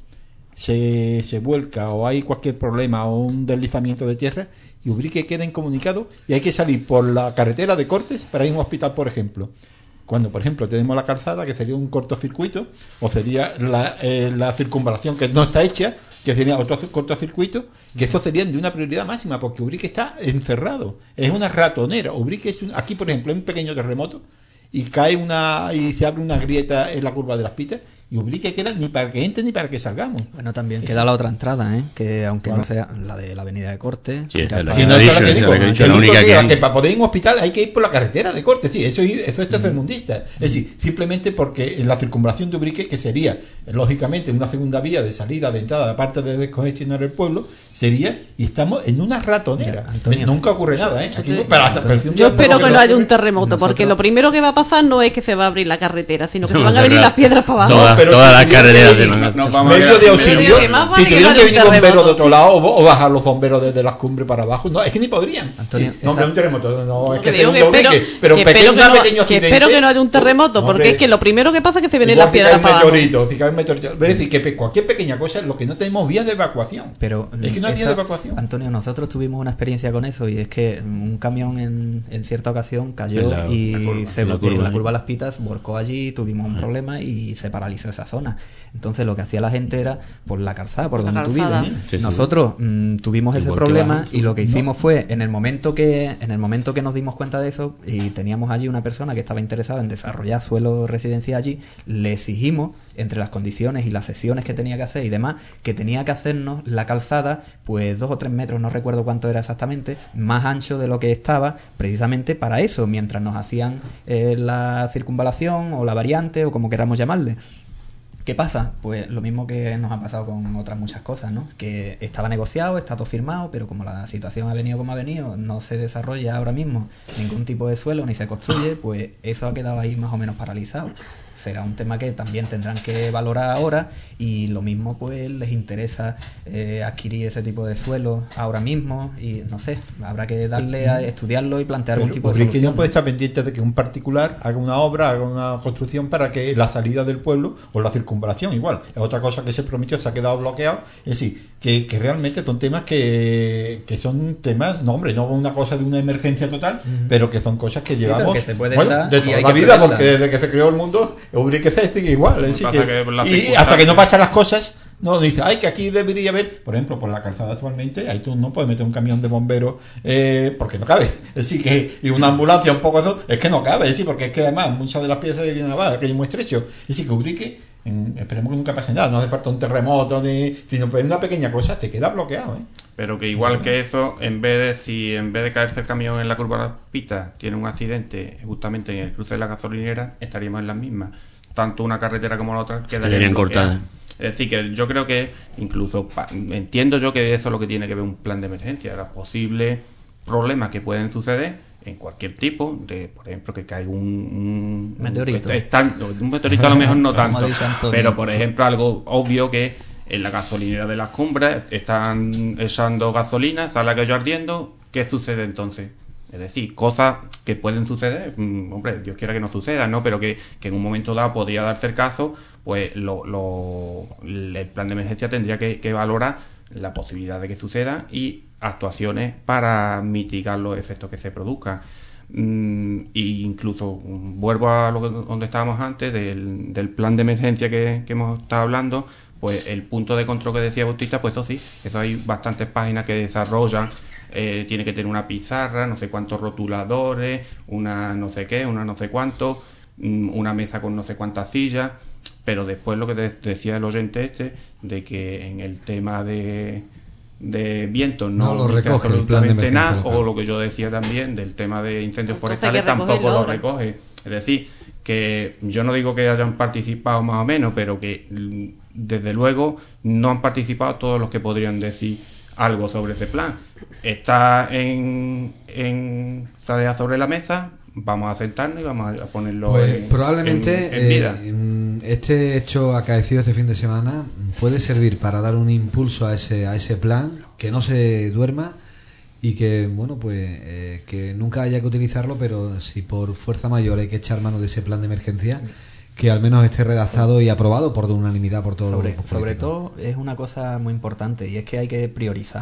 se, se vuelca o hay cualquier problema o un deslizamiento de tierra y Ubrique queda incomunicado y hay que salir por la carretera de Cortes para ir a un hospital, por ejemplo. Cuando, por ejemplo, tenemos la calzada, que sería un cortocircuito, o sería la, eh, la circunvalación que no está hecha, que sería otro cortocircuito, que eso sería de una prioridad máxima, porque Ubrique está encerrado, es una ratonera. Ubrique es un, aquí, por ejemplo, hay un pequeño terremoto y cae una y se abre una grieta en la curva de las Pitas Y Ubrique queda ni para que entre ni para que salgamos. Bueno, también Esa. queda la otra entrada, ¿eh? Que aunque Bueno. no sea la de la avenida de Corte. Sí, esa es la Sí, que no, ha esa es dicho, la que esa digo. es la que ha dicho, El la único única que, que hay. que para poder ir a un hospital hay que ir por la carretera de Corte. Sí, eso, eso es tercermundista. Es decir, simplemente porque en la circunvalación de Ubrique, que sería, eh, lógicamente, una segunda vía de salida, de entrada, aparte de descongestionar el pueblo, sería, y estamos en una ratonera. Mira, Antonio, Nunca ocurre nada, ¿eh? Aquí no- Yo- pero hasta- pero si un Yo día espero no que no haya un ocurre- terremoto, porque nosotros- lo primero que va a pasar no es que se va a abrir la carretera, sino que se No, van a venir cerrar las piedras para abajo. Todas, pero todas si las tuviera carreteras que de ir- Manhattan. Nos vamos a medio quedar de sin auxilio, medio. Que más vale si que tuvieran no que haya venir un bomberos terremoto. de otro lado o, o bajar los bomberos desde las cumbres para abajo, no, es que ni podrían. Antonio, Sí, no, esa- pero un terremoto, no, es que Que sea digo un que doble espero, que- pero que pequeño, espero que una no, pequeño que accidente. espero que no haya un terremoto, No, porque hombre. es que lo primero que pasa es que se vienen Igual las si cae piedras un para abajo. meteorito, si cae un meteorito. Es decir, que pe- cualquier pequeña cosa es lo que no tenemos vías de evacuación. Pero es que no hay vías esa- de evacuación. Antonio, nosotros tuvimos una experiencia con eso y es que un camión en, en cierta ocasión cayó En la- y la curva, se en la volcó en curva, la ¿eh? curva Las Pitas, volcó allí, tuvimos un problema y se paralizó esa zona. Entonces lo que hacía la gente era por la calzada, por La donde tú calzada. vives. Sí, sí. Nosotros mm, tuvimos Y ese porque problema baja, y lo que no. hicimos fue en el momento que en el momento que nos dimos cuenta de eso y teníamos allí una persona que estaba interesada en desarrollar suelo residencial allí, le exigimos entre las condiciones y las sesiones que tenía que hacer y demás, que tenía que hacernos la calzada pues dos o tres metros, no recuerdo cuánto era exactamente, más ancho de lo que estaba, precisamente para eso, mientras nos hacían eh, la circunvalación o la variante o como queramos llamarle. ¿Qué pasa? Pues lo mismo que nos ha pasado con otras muchas cosas, ¿no? Que estaba negociado, está todo firmado, pero como la situación ha venido como ha venido, no se desarrolla ahora mismo ningún tipo de suelo ni se construye, pues eso ha quedado ahí más o menos paralizado. Será un tema que también tendrán que valorar ahora y lo mismo pues les interesa eh, adquirir ese tipo de suelo ahora mismo y no sé, habrá que darle a estudiarlo y plantear algún Pero tipo de Ubrique solución. no puede estar pendiente de que un particular haga una obra, haga una construcción para que la salida del pueblo o la circunvalación igual. Es otra cosa que se prometió, se ha quedado bloqueado. Es decir, que, que realmente son temas que, que son temas, no hombre, no una cosa de una emergencia total, Ujú. pero que son cosas que Sí, llevamos pero que se pueden bueno, dar de y toda hay la que vida, preverlas. porque desde que se creó el mundo, Ubrique se sigue igual. Es decir, Lo que pasa que- que las y hasta que no circunstancias- pasan las cosas, no dice, ay, que aquí debería haber, por ejemplo, por la calzada actualmente, ahí tú no puedes meter un camión de bomberos eh, porque no cabe. Es decir, que y una ambulancia un poco eso, es que no cabe, es decir, porque es que además muchas de las piezas de Viena Navarra, que es muy estrecho. Es decir, que Ubrique, en- esperemos que nunca pase nada, no hace falta un terremoto, ni, sino pues una pequeña cosa, te queda bloqueado, ¿eh? Pero que igual que eso, en vez de si en vez de caerse el camión en la curva de las Pitas tiene un accidente justamente en el cruce de la gasolinera, estaríamos en las mismas. Tanto una carretera como la otra quedarían Quedarían bloqueadas. cortadas. Es decir, que yo creo que incluso pa- entiendo yo que eso es lo que tiene que ver un plan de emergencia, los posibles problemas que pueden suceder en cualquier tipo, de por ejemplo que caiga un, un Meteorito. un, estan- un meteorito a lo mejor no Como tanto, ha dicho Antonio. pero por ejemplo algo obvio que en la gasolinera de las cumbres están echando gasolina, sale aquello ardiendo, ¿qué sucede entonces? Es decir, cosas que pueden suceder, mm, hombre, Dios quiera que no suceda, ¿no? Pero que, que en un momento dado podría darse el caso, pues lo, lo, el plan de emergencia tendría que, que valorar la posibilidad de que suceda y actuaciones para mitigar los efectos que se produzcan. Mm, y incluso mm, vuelvo a lo que, donde estábamos antes del, del plan de emergencia que, que hemos estado hablando, pues el punto de control que decía Bautista, pues eso sí, eso hay bastantes páginas que desarrollan. Eh, tiene que tener una pizarra, no sé cuántos rotuladores, una no sé qué, una no sé cuánto, mm, una mesa con no sé cuántas sillas, pero después lo que de- decía el oyente este, de que en el tema de, de viento no, No lo dice recoge el plan de absolutamente emergencia nada, local. o lo que yo decía también del tema de incendios Entonces hay forestales que tampoco recogerlo lo ahora. recoge. Es decir, que yo no digo que hayan participado más o menos, pero que mm, desde luego no han participado todos los que podrían decir algo sobre ese plan. Está en, en Sadea sobre la mesa, vamos a sentarnos y vamos a ponerlo Pues en, probablemente en- en vida. eh, mm, este hecho acaecido este fin de semana puede servir para dar un impulso a ese a ese plan, que no se duerma y que bueno pues eh, que nunca haya que utilizarlo, pero si por fuerza mayor hay que echar mano de ese plan de emergencia, que al menos esté redactado y aprobado por unanimidad por todos sobre, los grupos sobre políticos. todo es una cosa muy importante y es que hay que priorizar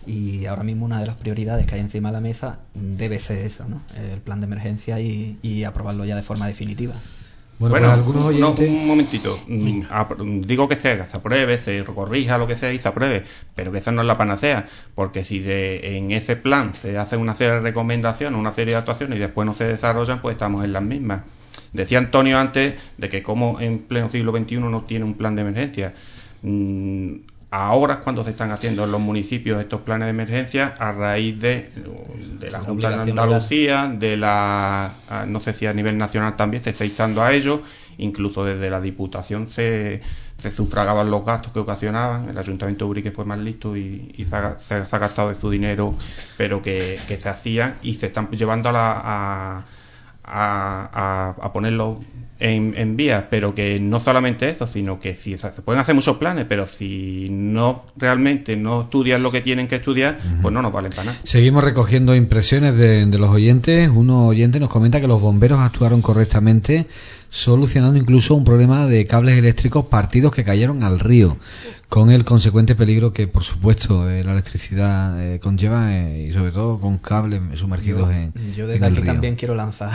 y ahora mismo una de las prioridades que hay encima de la mesa debe ser eso, ¿no? El plan de emergencia y, y aprobarlo ya de forma definitiva. Bueno, Bueno, pues algunos no, oyentes un momentito. Mm, apr- Digo que se, se apruebe, se corrija lo que sea y se apruebe, pero que esa no es la panacea, porque si de, en ese plan se hace una serie de recomendaciones, una serie de actuaciones y después no se desarrollan, pues estamos en las mismas. decía Antonio antes de que como en pleno siglo veintiuno no tiene un plan de emergencia. Mm, ahora es cuando se están haciendo en los municipios estos planes de emergencia a raíz de, de la Junta de Andalucía, de la, no sé si a nivel nacional también se está instando a ello, incluso desde la Diputación se, se sufragaban los gastos que ocasionaban. El Ayuntamiento de Ubrique fue más listo y, y se, ha, se, se ha gastado de su dinero, pero que, que se hacían y se están llevando a la a, a, a, a ponerlo en, en vía, pero que no solamente eso, sino que si se pueden hacer muchos planes, pero si no realmente no estudian lo que tienen que estudiar, uh-huh. pues no nos valen para nada. Seguimos recogiendo impresiones de, de los oyentes. Uno oyente nos comenta que los bomberos actuaron correctamente, solucionando incluso un problema de cables eléctricos partidos que cayeron al río, con el consecuente peligro que, por supuesto, eh, la electricidad eh, conlleva, eh, y sobre todo con cables sumergidos yo, en, yo desde en el aquí río. También quiero lanzar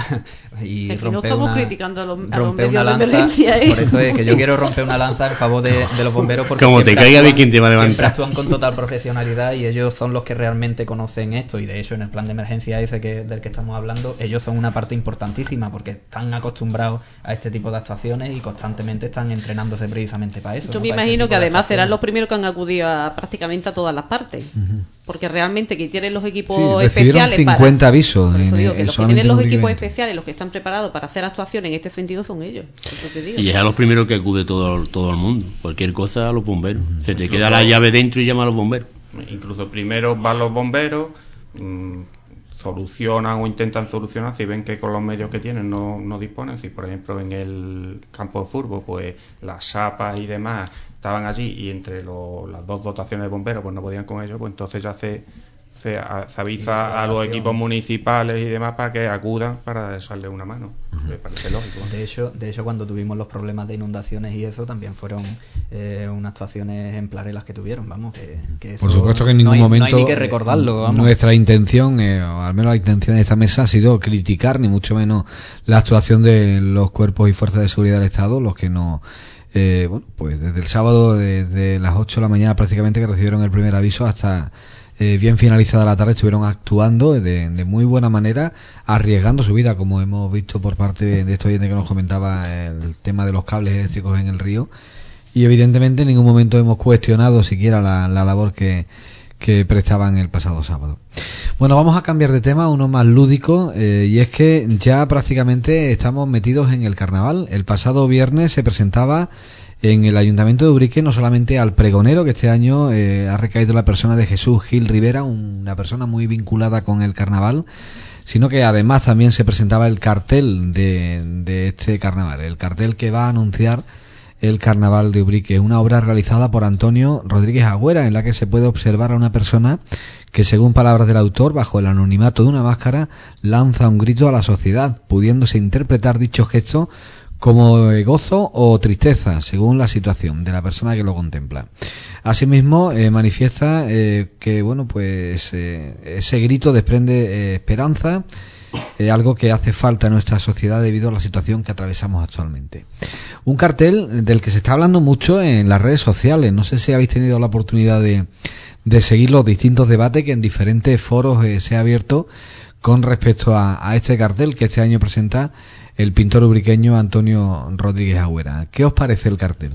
y es que romper no estamos una, criticando a los, a los medios una lanza, de emergencia, ¿eh? Por eso es que yo quiero romper una lanza en favor de, de los bomberos, porque como te caiga de quien te va a levantar. Siempre actúan con total profesionalidad y ellos son los que realmente conocen esto, y de hecho en el plan de emergencia ese que del que estamos hablando, ellos son una parte importantísima porque están acostumbrados a este tipo de actuaciones y constantemente están entrenándose precisamente para eso. Yo ¿no? me para imagino que además serán los primeros primeros que han acudido a prácticamente a todas las partes, uh-huh. porque realmente quien tiene los equipos sí, especiales cincuenta para, avisos por eso en, digo que en los que tienen los equipos veinte. especiales, los que están preparados para hacer actuaciones en este sentido son ellos. Eso te digo. Y es a los primeros que acude todo, todo el mundo. Cualquier cosa a los bomberos. Uh-huh. Se te incluso queda la llave dentro y llama a los bomberos. Incluso primero van los bomberos, mmm, solucionan o intentan solucionar si ven que con los medios que tienen no, no disponen. Si por ejemplo en el campo de fútbol pues las chapas y demás estaban allí y entre lo, las dos dotaciones de bomberos pues no podían con ellos, pues entonces ya se se, a, se avisa a los equipos municipales y demás para que acudan para echarle una mano. Uh-huh. Me parece lógico. De hecho, de hecho cuando tuvimos los problemas de inundaciones y eso también fueron eh, unas actuaciones ejemplares las que tuvieron, vamos, que, que eso por supuesto que en ningún no hay, momento no hay ni que recordarlo, vamos. Nuestra intención, eh, o al menos la intención de esta mesa, ha sido criticar ni mucho menos la actuación de los cuerpos y fuerzas de seguridad del Estado, los que no eh, bueno, pues desde el sábado desde las ocho de la mañana prácticamente que recibieron el primer aviso hasta Eh, bien finalizada la tarde estuvieron actuando de, de muy buena manera, arriesgando su vida, como hemos visto por parte de este oyente que nos comentaba el tema de los cables eléctricos en el río, y evidentemente en ningún momento hemos cuestionado siquiera la, la labor que, que prestaban el pasado sábado. Bueno, vamos a cambiar de tema, uno más lúdico, eh, y es que ya prácticamente estamos metidos en el carnaval. El pasado viernes se presentaba en el Ayuntamiento de Ubrique no solamente al pregonero, que este año eh, ha recaído la persona de Jesús Gil Rivera, una persona muy vinculada con el carnaval, sino que además también se presentaba el cartel de, de este carnaval, el cartel que va a anunciar el carnaval de Ubrique, una obra realizada por Antonio Rodríguez Agüera, en la que se puede observar a una persona que, según palabras del autor, bajo el anonimato de una máscara, lanza un grito a la sociedad, pudiéndose interpretar dicho gesto como gozo o tristeza, según la situación de la persona que lo contempla. Asimismo, eh, manifiesta eh, que, bueno, pues eh, ese grito desprende eh, esperanza, eh, algo que hace falta en nuestra sociedad debido a la situación que atravesamos actualmente. Un cartel del que se está hablando mucho en las redes sociales. No sé si habéis tenido la oportunidad de, de seguir los distintos debates que en diferentes foros eh, se ha abierto con respecto a, a este cartel que este año presenta el pintor ubriqueño Antonio Rodríguez Agüera. ¿Qué os parece el cartel?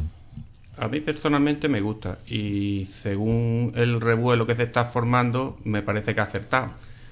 A mí personalmente me gusta y según el revuelo que se está formando me parece que ha acertado,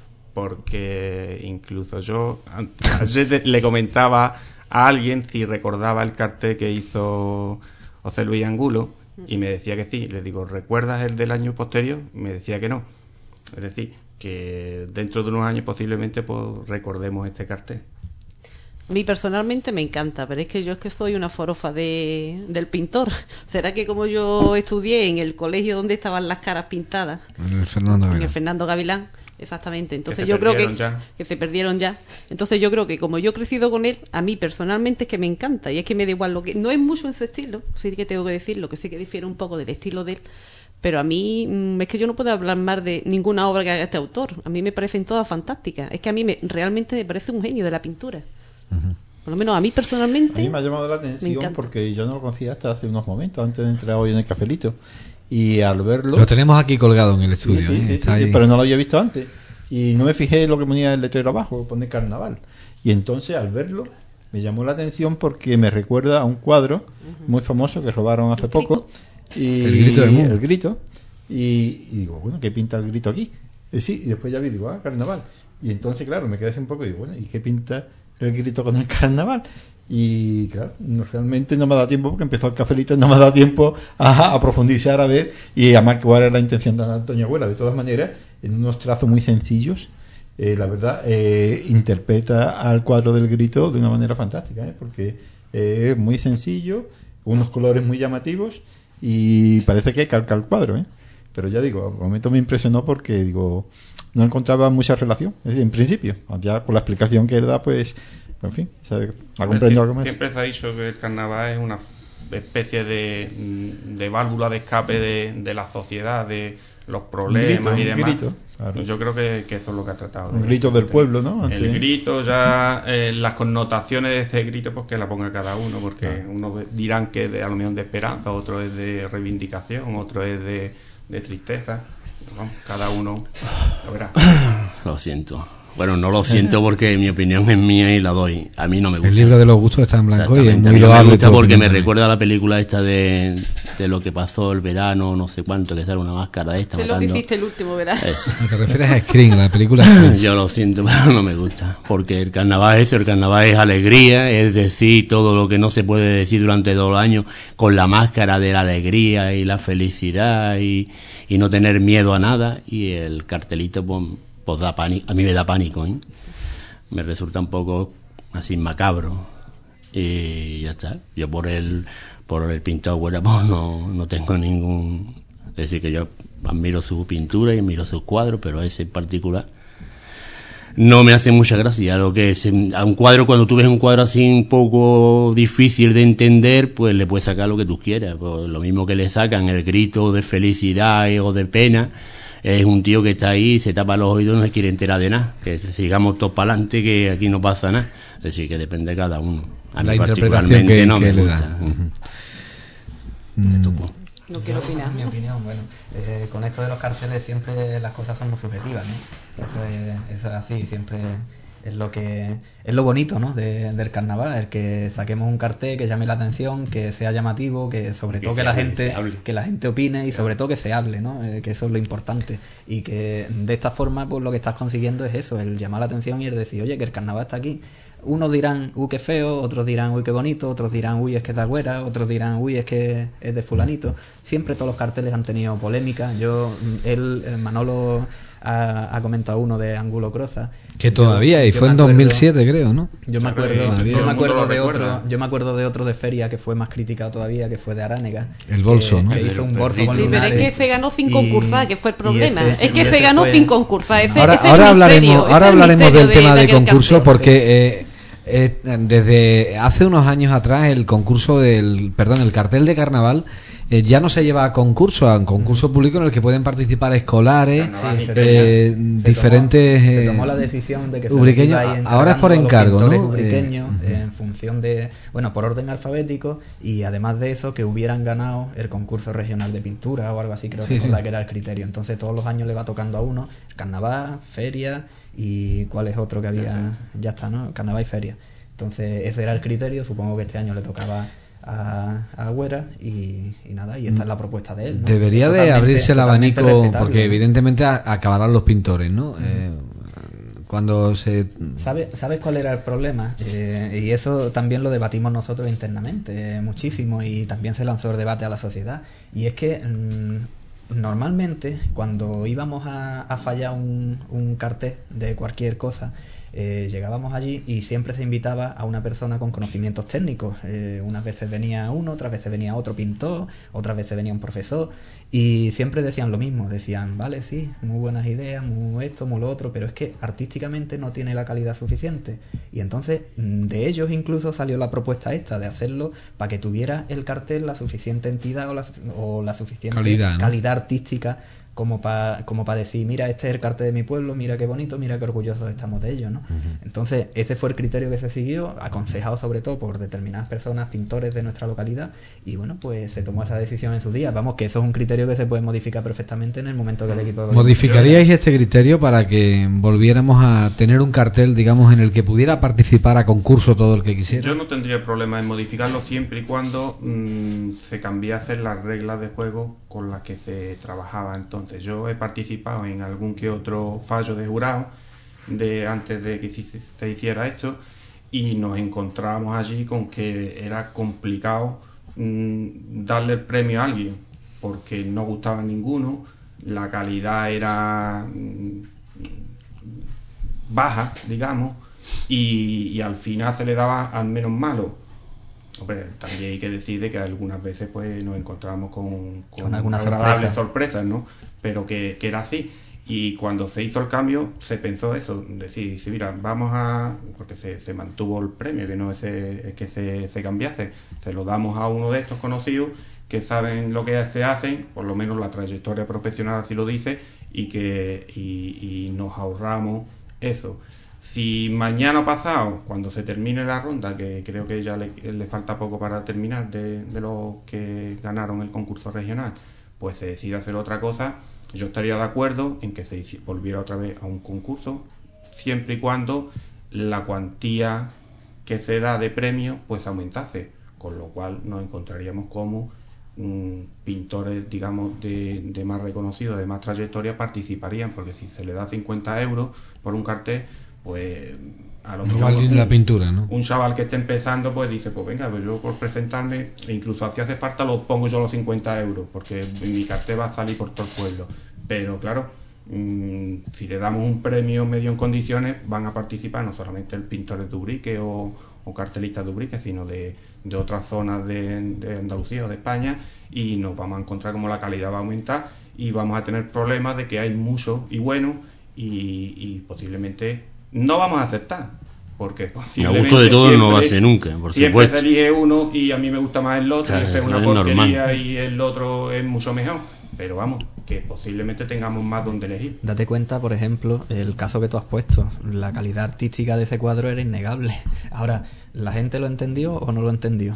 porque incluso yo ayer le comentaba a alguien si recordaba el cartel que hizo José Luis Angulo y me decía que sí. Le digo, ¿recuerdas el del año posterior? Me decía que no. Es decir, que dentro de unos años posiblemente pues, recordemos este cartel. A mí personalmente me encanta, pero es que yo es que soy una forofa de, del pintor. ¿Será que como yo estudié en el colegio donde estaban las caras pintadas? En el Fernando Gavilán. En el Fernando Gavilán, exactamente. Entonces yo creo que, que se perdieron ya. Entonces yo creo que como yo he crecido con él, a mí personalmente es que me encanta y es que me da igual lo que... No es mucho en su estilo, sí que tengo que decirlo, que sí que difiere un poco del estilo de él. Pero a mí es que yo no puedo hablar más de ninguna obra que haga este autor. A mí me parecen todas fantásticas. Es que a mí me, realmente me parece un genio de la pintura. Uh-huh. Por lo menos a mí personalmente. A mí me ha llamado la atención porque yo no lo conocía hasta hace unos momentos, antes de entrar hoy en el cafelito. Y al verlo. Lo tenemos aquí colgado en el estudio. Sí, sí, ¿eh? sí, sí, pero no lo había visto antes. Y no me fijé lo que ponía el letrero abajo, pone carnaval. Y entonces al verlo, me llamó la atención porque me recuerda a un cuadro muy famoso que robaron hace poco. Y El grito del mundo. El grito. Y, y digo, bueno, ¿qué pinta el grito aquí? Y sí, y después ya vi, digo, ah, carnaval. Y entonces, claro, me quedé así un poco y digo, bueno, ¿y qué pinta el grito con el carnaval? Y claro, no, realmente no me ha dado tiempo porque empezó el cafelito, no me ha dado tiempo a, a profundizar, a ver y a marcar cuál era la intención de Antonio Abuela. De todas maneras, en unos trazos muy sencillos, eh, la verdad, eh, interpreta al cuadro del grito de una manera fantástica, ¿eh? Porque eh, es muy sencillo, unos colores muy llamativos y parece que calca el cuadro, ¿eh? Pero ya digo, al momento me impresionó porque digo, no encontraba mucha relación, es decir, en principio, ya con la explicación que él da, pues, en fin, o sea, la comprendo algo más. Siempre se ha dicho que el carnaval es una especie de, de válvula de escape de, de la sociedad, de los problemas grito, y demás. Grito, claro. Yo creo que, que eso es lo que ha tratado. Un de, grito del de, pueblo, ¿no? El Antes... grito, ya eh, las connotaciones de ese grito, pues que la ponga cada uno, porque claro. Unos dirán que es de, a lo mejor de esperanza, otro es de reivindicación, otro es de, de tristeza. Vamos, cada uno lo verá. Lo siento. Bueno, no lo siento porque mi opinión es mía y la doy. A mí no me gusta. El libro de los gustos está en blanco y es muy loable. loable. Me gusta porque me recuerda a la película esta de, de lo que pasó el verano, no sé cuánto, que sale una máscara esta. Es lo que hiciste el último verano. Eso. ¿Te refieres a Scream, a la película Scream? Yo lo siento, pero no me gusta. Porque el carnaval es eso, el carnaval es alegría, es decir, todo lo que no se puede decir durante todo el año con la máscara de la alegría y la felicidad y, y no tener miedo a nada. Y el cartelito, pues, pues da pánico. A mí me da pánico, ¿eh? Me resulta un poco así macabro y ya está. Yo por el por el pintor Abuela pues no, no tengo ningún, es decir, que yo admiro su pintura y admiro sus cuadros, pero ese en particular no me hace mucha gracia. Lo que es a un cuadro, cuando tú ves un cuadro así un poco difícil de entender, pues le puedes sacar lo que tú quieras. Pues lo mismo que le sacan el grito de felicidad o de pena. Es un tío que está ahí, se tapa los oídos, no se quiere enterar de nada. Que sigamos todos para adelante, que aquí no pasa nada. Es decir, que depende de cada uno. A la mí interpretación que, no que me le gusta. da. Uh-huh. Me tocó. No quiero opinar. Mi opinión, bueno, eh, con esto de los carteles siempre las cosas son muy subjetivas, ¿no? Eso es, eso es así, siempre es lo que es lo bonito, ¿no? De, del carnaval, el que saquemos un cartel que llame la atención, que sea llamativo, que sobre todo que la gente que la gente opine y sobre todo que se hable, ¿no? Eh, que eso es lo importante y que de esta forma pues lo que estás consiguiendo es eso, el llamar la atención y el decir, oye, que el carnaval está aquí. Unos dirán, uy, qué feo, otros dirán, uy, qué bonito, otros dirán, uy, es que es de Agüera, otros dirán, uy, es que es de fulanito. Siempre todos los carteles han tenido polémica. Yo, él, Manolo ha, ha comentado uno de Angulo Croza. Que todavía, yo, y fue en dos mil siete, creo, ¿no? Yo me acuerdo, yo me acuerdo de otro, yo me acuerdo de otro de feria que fue más criticado todavía, que fue de Aránega. El bolso, que, ¿no? Que hizo un bolso con sí, pero es que se ganó sin concursar, que fue el problema. Ese, es que se ganó fue... sin concursar. Ese, ahora ese ahora es hablaremos, misterio, ahora hablaremos del tema de, de concurso cartel. porque eh, eh, desde hace unos años atrás el concurso del, perdón, el cartel de carnaval eh, ya no se lleva a concurso, a un concurso público en el que pueden participar escolares, sí, se eh, tomó, diferentes. Se tomó, eh, se tomó la decisión de que se ubriqueños, ahora es por encargo, ¿no? Ubriqueños, eh, en función de, bueno, por orden alfabético y además de eso que hubieran ganado el concurso regional de pintura o algo así, creo sí, que, sí. que era el criterio. Entonces todos los años le va tocando a uno, carnaval, feria y cuál es otro que había, ya está, ¿no? Carnaval y feria. Entonces ese era el criterio, supongo que este año le tocaba a, a Agüera y, y nada, y esta es la propuesta de él, ¿no? Debería de abrirse el abanico porque ¿no? evidentemente acabarán los pintores, ¿no? Eh, cuando se... ¿Sabes ¿Sabes cuál era el problema? Eh, y eso también lo debatimos nosotros internamente eh, muchísimo y también se lanzó el debate a la sociedad y es que mmm, normalmente cuando íbamos a, a fallar un, un cartel de cualquier cosa Eh, llegábamos allí y siempre se invitaba a una persona con conocimientos técnicos. Eh, unas veces venía uno, otras veces venía otro pintor, otras veces venía un profesor y siempre decían lo mismo, decían, vale, sí, muy buenas ideas, muy esto, muy lo otro, pero es que artísticamente no tiene la calidad suficiente. Y entonces de ellos incluso salió la propuesta esta de hacerlo para que tuviera el cartel la suficiente entidad o la, o la suficiente calidad, ¿no? calidad artística como para como para decir, mira, este es el cartel de mi pueblo, mira qué bonito, mira qué orgullosos estamos de ello, ¿no? Uh-huh. Entonces, ese fue el criterio que se siguió, aconsejado sobre todo por determinadas personas, pintores de nuestra localidad, y bueno, pues se tomó esa decisión en su día. Vamos, que eso es un criterio que se puede modificar perfectamente en el momento que el equipo... ¿Modificaríais este criterio para que volviéramos a tener un cartel, digamos, en el que pudiera participar a concurso todo el que quisiera? Yo no tendría problema en modificarlo siempre y cuando mmm, se cambiasen las reglas de juego con las que se trabajaba entonces. Yo he participado en algún que otro fallo de jurado de antes de que se hiciera esto y nos encontrábamos allí con que era complicado mmm, darle el premio a alguien porque no gustaba ninguno, la calidad era mmm, baja, digamos, y, y al final se le daba al menos malo. Hombre, también hay que decir de que algunas veces pues nos encontramos con, con, con algunas agradables sorpresas, ¿no? Pero que, que era así. Y cuando se hizo el cambio, se pensó eso, decir, sí, mira, vamos a... porque se, se mantuvo el premio, que no es, es que se, se cambiase, se lo damos a uno de estos conocidos que saben lo que se hacen, por lo menos la trayectoria profesional así lo dice, y que y, y nos ahorramos eso. Si mañana pasado, cuando se termine la ronda, que creo que ya le, le falta poco para terminar de, de los que ganaron el concurso regional, pues se decide hacer otra cosa, yo estaría de acuerdo en que se volviera otra vez a un concurso, siempre y cuando la cuantía que se da de premio pues aumentase, con lo cual nos encontraríamos como um, pintores, digamos, de, de más reconocidos, de más trayectoria, participarían, porque si se le da cincuenta euros por un cartel, pues a lo mejor un, la pintura, ¿no? Un chaval que esté empezando pues dice, pues venga, pues yo por presentarme, e incluso si hace falta lo pongo yo los cincuenta euros, porque mi cartel va a salir por todo el pueblo. Pero claro, mmm, si le damos un premio medio en condiciones, van a participar no solamente el pintores de Ubrique o, o cartelistas de Ubrique, sino de, de otras zonas de, de Andalucía o de España, y nos vamos a encontrar como la calidad va a aumentar y vamos a tener problemas de que hay muchos y buenos y, y posiblemente no vamos a aceptar, porque a gusto de todos no va a ser nunca, por siempre supuesto. se elige uno y a mí me gusta más el otro, claro, y este es una es porquería normal. Y el otro es mucho mejor, pero vamos, que posiblemente tengamos más donde elegir. Date cuenta, por ejemplo, el caso que tú has puesto, la calidad artística de ese cuadro era innegable. Ahora, ¿la gente lo entendió o no lo entendió?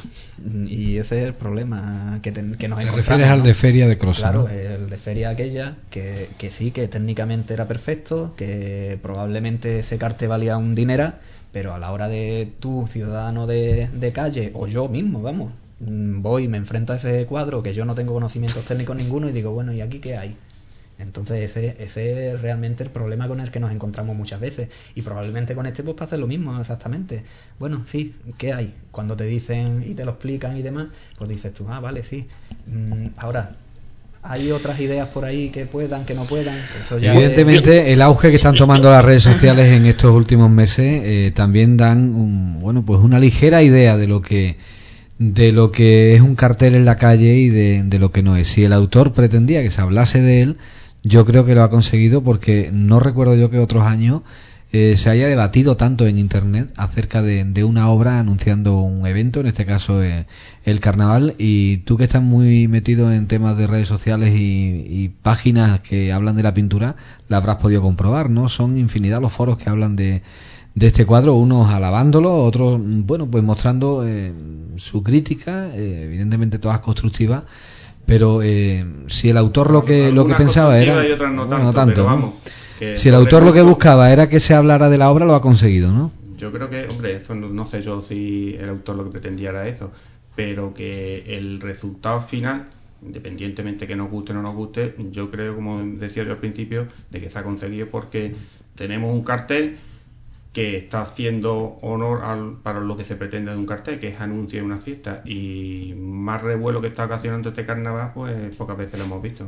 Y ese es el problema que, ten, que nos ¿Te encontramos. ¿Te refieres al de Feria de Crosa? Claro, ¿no? el de Feria aquella, que, que sí, que técnicamente era perfecto, que probablemente ese cartel valía un dinero, pero a la hora de tú, ciudadano de, de calle, o yo mismo, vamos, voy y me enfrento a ese cuadro que yo no tengo conocimientos técnicos ninguno y digo, bueno, ¿y aquí qué hay? Entonces ese, ese es realmente el problema con el que nos encontramos muchas veces, y probablemente con este pues pasa lo mismo exactamente. Bueno, sí, ¿qué hay? Cuando te dicen y te lo explican y demás, pues dices tú, ah, vale, sí. Mm, ahora, ¿hay otras ideas por ahí que puedan, que no puedan? Eso ya Evidentemente, es... el auge que están tomando las redes sociales en estos últimos meses eh, también dan un, bueno, pues una ligera idea de lo que de lo que es un cartel en la calle y de, de lo que no es. Si el autor pretendía que se hablase de él, yo creo que lo ha conseguido, porque no recuerdo yo que otros años eh, se haya debatido tanto en internet acerca de, de una obra anunciando un evento, en este caso eh, el carnaval. Y tú que estás muy metido en temas de redes sociales y, y páginas que hablan de la pintura, la habrás podido comprobar, ¿no? Son infinidad los foros que hablan de de este cuadro, unos alabándolo, otros, bueno, pues mostrando eh, su crítica, eh, evidentemente todas constructivas, pero eh, si el autor lo que lo que pensaba era, y otras no bueno, tanto, no tanto, pero ¿no? vamos, que si el autor lo que buscaba era que se hablara de la obra, lo ha conseguido, ¿no? Yo creo que, hombre, eso no, no sé yo si el autor lo que pretendía era eso, pero que el resultado final, independientemente que nos guste o no nos guste, yo creo, como decía yo al principio, de que se ha conseguido, porque tenemos un cartel que está haciendo honor al, para lo que se pretende de un cartel, que es anunciar una fiesta, y más revuelo que está ocasionando este carnaval, pues pocas veces lo hemos visto.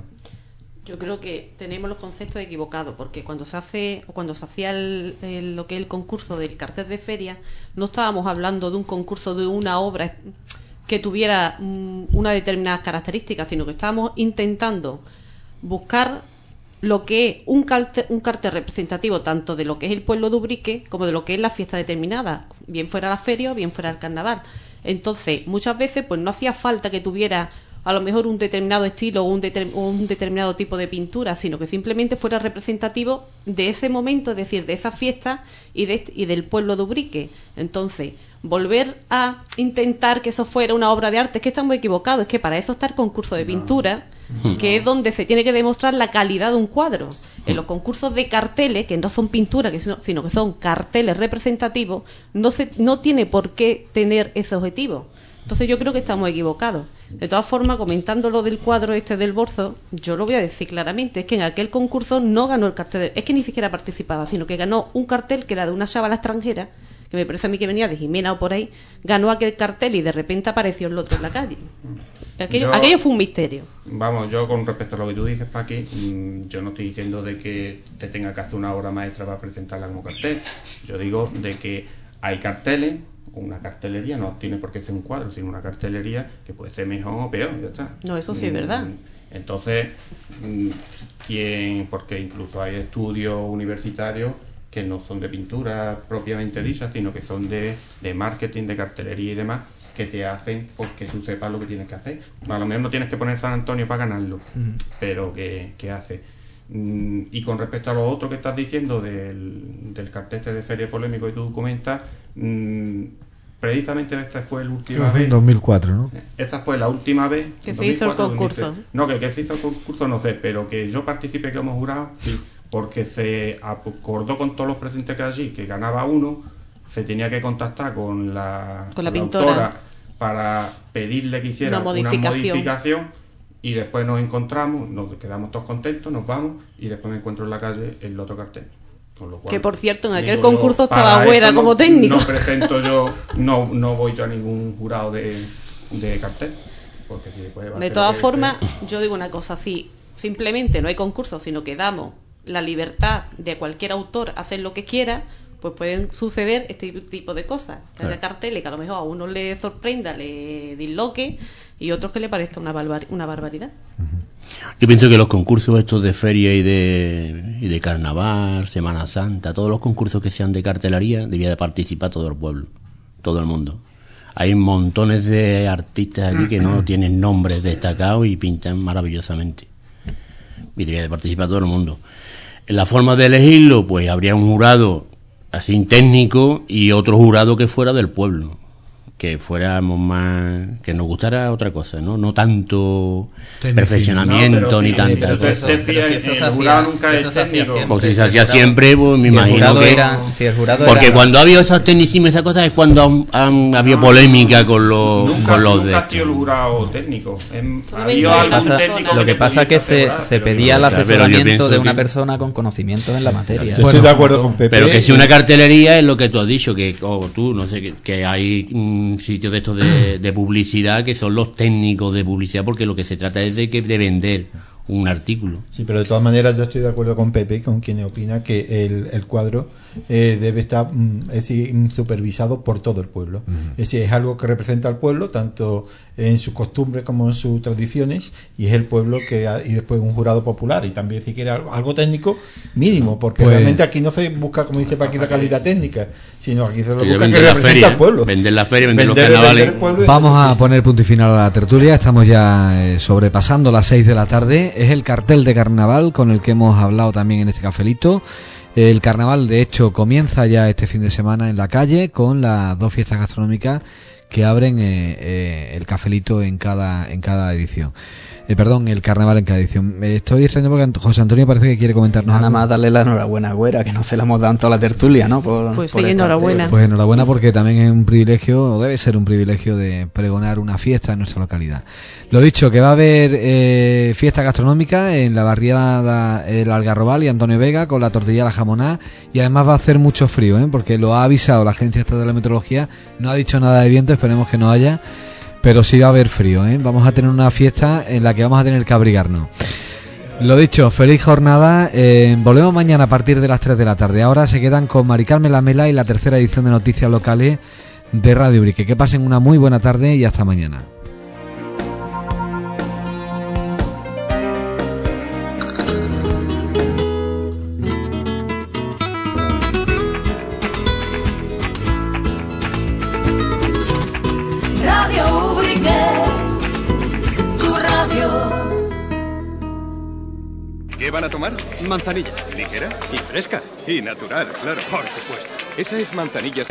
Yo creo que tenemos los conceptos equivocados, porque cuando se hace o cuando se hacía el, el, lo que es el concurso del cartel de feria, no estábamos hablando de un concurso de una obra que tuviera um, una determinada característica, sino que estábamos intentando buscar lo que es un cartel, un cartel representativo tanto de lo que es el pueblo de Ubrique como de lo que es la fiesta determinada, bien fuera la feria o bien fuera el carnaval. Entonces, muchas veces pues no hacía falta que tuviera a lo mejor un determinado estilo o un, deter, o un determinado tipo de pintura, sino que simplemente fuera representativo de ese momento, es decir, de esa fiesta y, de, y del pueblo de Ubrique. Entonces, volver a intentar que eso fuera una obra de arte, es que estamos equivocados, es que para eso está el concurso de pintura, no. que es donde se tiene que demostrar la calidad de un cuadro. En los concursos de carteles, que no son pinturas, que sino, sino que son carteles representativos, no, se, no tiene por qué tener ese objetivo. Entonces yo creo que estamos equivocados. De todas formas, comentando lo del cuadro este del Borzo, yo lo voy a decir claramente, es que en aquel concurso no ganó el cartel, de, es que ni siquiera participaba, sino que ganó un cartel que era de una chavala extranjera, que me parece a mí que venía de Jimena o por ahí, ganó aquel cartel y de repente apareció el otro en la calle. Aquello, yo, aquello fue un misterio. Vamos, yo con respecto a lo que tú dices, Paqui, yo no estoy diciendo de que te tenga que hacer una obra maestra para presentarla como cartel. Yo digo de que hay carteles, una cartelería, no tiene por qué ser un cuadro, sino una cartelería que puede ser mejor o peor, ya está. No, eso sí es verdad. Entonces, ¿quién? Porque incluso hay estudios universitarios que no son de pintura propiamente dicha, sino que son de, de marketing, de cartelería y demás, que te hacen porque tú sepas lo que tienes que hacer. A lo mejor no tienes que poner San Antonio para ganarlo, uh-huh. pero que, que hace. Y con respecto a lo otro que estás diciendo del, del cartel de feria polémico que tú comentas, mmm, precisamente esta fue la última vez. En dos mil cuatro, ¿no? Esta fue la última vez. Que se hizo el concurso. No, que, que se hizo el concurso no sé, pero que yo participé, que hemos jurado, sí, porque se acordó con todos los presentes que allí, que ganaba uno, se tenía que contactar con la, con la, con pintora la autora para pedirle que hiciera una modificación. una modificación y después nos encontramos, nos quedamos todos contentos, nos vamos y después me encuentro en la calle el otro cartel. Con lo cual, que por cierto, en aquel concurso estaba Güeda como no, técnico. No presento yo, no, no voy yo a ningún jurado de, de cartel. Porque si después va de a todas que formas, este... yo digo una cosa, si simplemente no hay concurso, sino que damos la libertad de cualquier autor a hacer lo que quiera, pues pueden suceder este tipo de cosas. Claro. Haya carteles que a lo mejor a uno le sorprenda, le disloque, y otros que le parezca una, barbar- una barbaridad. Yo pienso que los concursos estos de feria y de, y de carnaval, Semana Santa, todos los concursos que sean de cartelería, debía de participar todo el pueblo, todo el mundo. Hay montones de artistas aquí que no tienen nombres destacados y pintan maravillosamente. Y debía de participar todo el mundo. En la forma de elegirlo, pues habría un jurado así técnico y otro jurado que fuera del pueblo, que fuéramos más, que nos gustara otra cosa, no no tanto perfeccionamiento no, ni sí, tanta cosa. Eso, eso, si eso el jurado nunca es técnico. Porque si se hacía siempre, pues me si imagino que era, si el jurado porque era, cuando ha habido esos tecnicismos y esas cosas es cuando han, han habido no, polémica con los nunca, con los nunca de ha sido el jurado técnico. En, lo, pasa, técnico lo que, que pasa es que se, se pedía el asesoramiento de una que... persona con conocimientos en la materia. Yo bueno, estoy de acuerdo con Pepe. Pero que si una cartelería es lo que tú has dicho, que o tú no sé que, que hay un sitio de estos de, de publicidad que son los técnicos de publicidad, porque lo que se trata es de que de vender un artículo. Sí, pero de todas maneras yo estoy de acuerdo con Pepe, con quien opina que el, el cuadro eh, debe estar mm, es decir, supervisado por todo el pueblo. Uh-huh. Es decir, es algo que representa al pueblo, tanto en sus costumbres como en sus tradiciones, y es el pueblo que ha, y después un jurado popular, y también si quiere algo técnico mínimo, porque pues, realmente aquí no se busca, como dice Paqui, la calidad técnica, sino aquí se lo busca que representa feria, al pueblo. Vender la feria, vender, vender los carnavales. Vamos a poner punto y final a la tertulia. Estamos ya eh, sobrepasando las seis de la tarde. Es el cartel de carnaval con el que hemos hablado también en este cafelito. El carnaval, de hecho, comienza ya este fin de semana en la calle con las dos fiestas gastronómicas que abren eh, eh, el cafelito en cada en cada edición. Eh, perdón, el carnaval en cada edición. Me estoy distrayendo porque José Antonio parece que quiere comentarnos Nada algo. más darle la enhorabuena a Güera, que no se la hemos dado en toda la tertulia, ¿no? Por, pues por sí, enhorabuena. Pues enhorabuena, porque también es un privilegio, o debe ser un privilegio, de pregonar una fiesta en nuestra localidad. Lo dicho, que va a haber eh, fiesta gastronómica en la barriada El Algarrobal y Antonio Vega con la tortilla a la jamoná, y además va a hacer mucho frío, ¿eh? Porque lo ha avisado la agencia estatal de la meteorología, no ha dicho nada de viento, esperemos que no haya, pero sí va a haber frío, ¿eh? Vamos a tener una fiesta en la que vamos a tener que abrigarnos. Lo dicho, feliz jornada. Eh, volvemos mañana a partir de las tres de la tarde. Ahora se quedan con Mari Carmen Lamela y la tercera edición de Noticias Locales de Radio Ubrique. Que pasen una muy buena tarde y hasta mañana. Radio Ubrique, tu ¿Qué van a tomar? Manzanilla. ¿Ligera? Y fresca. Y natural, claro. Por supuesto. Esa es manzanilla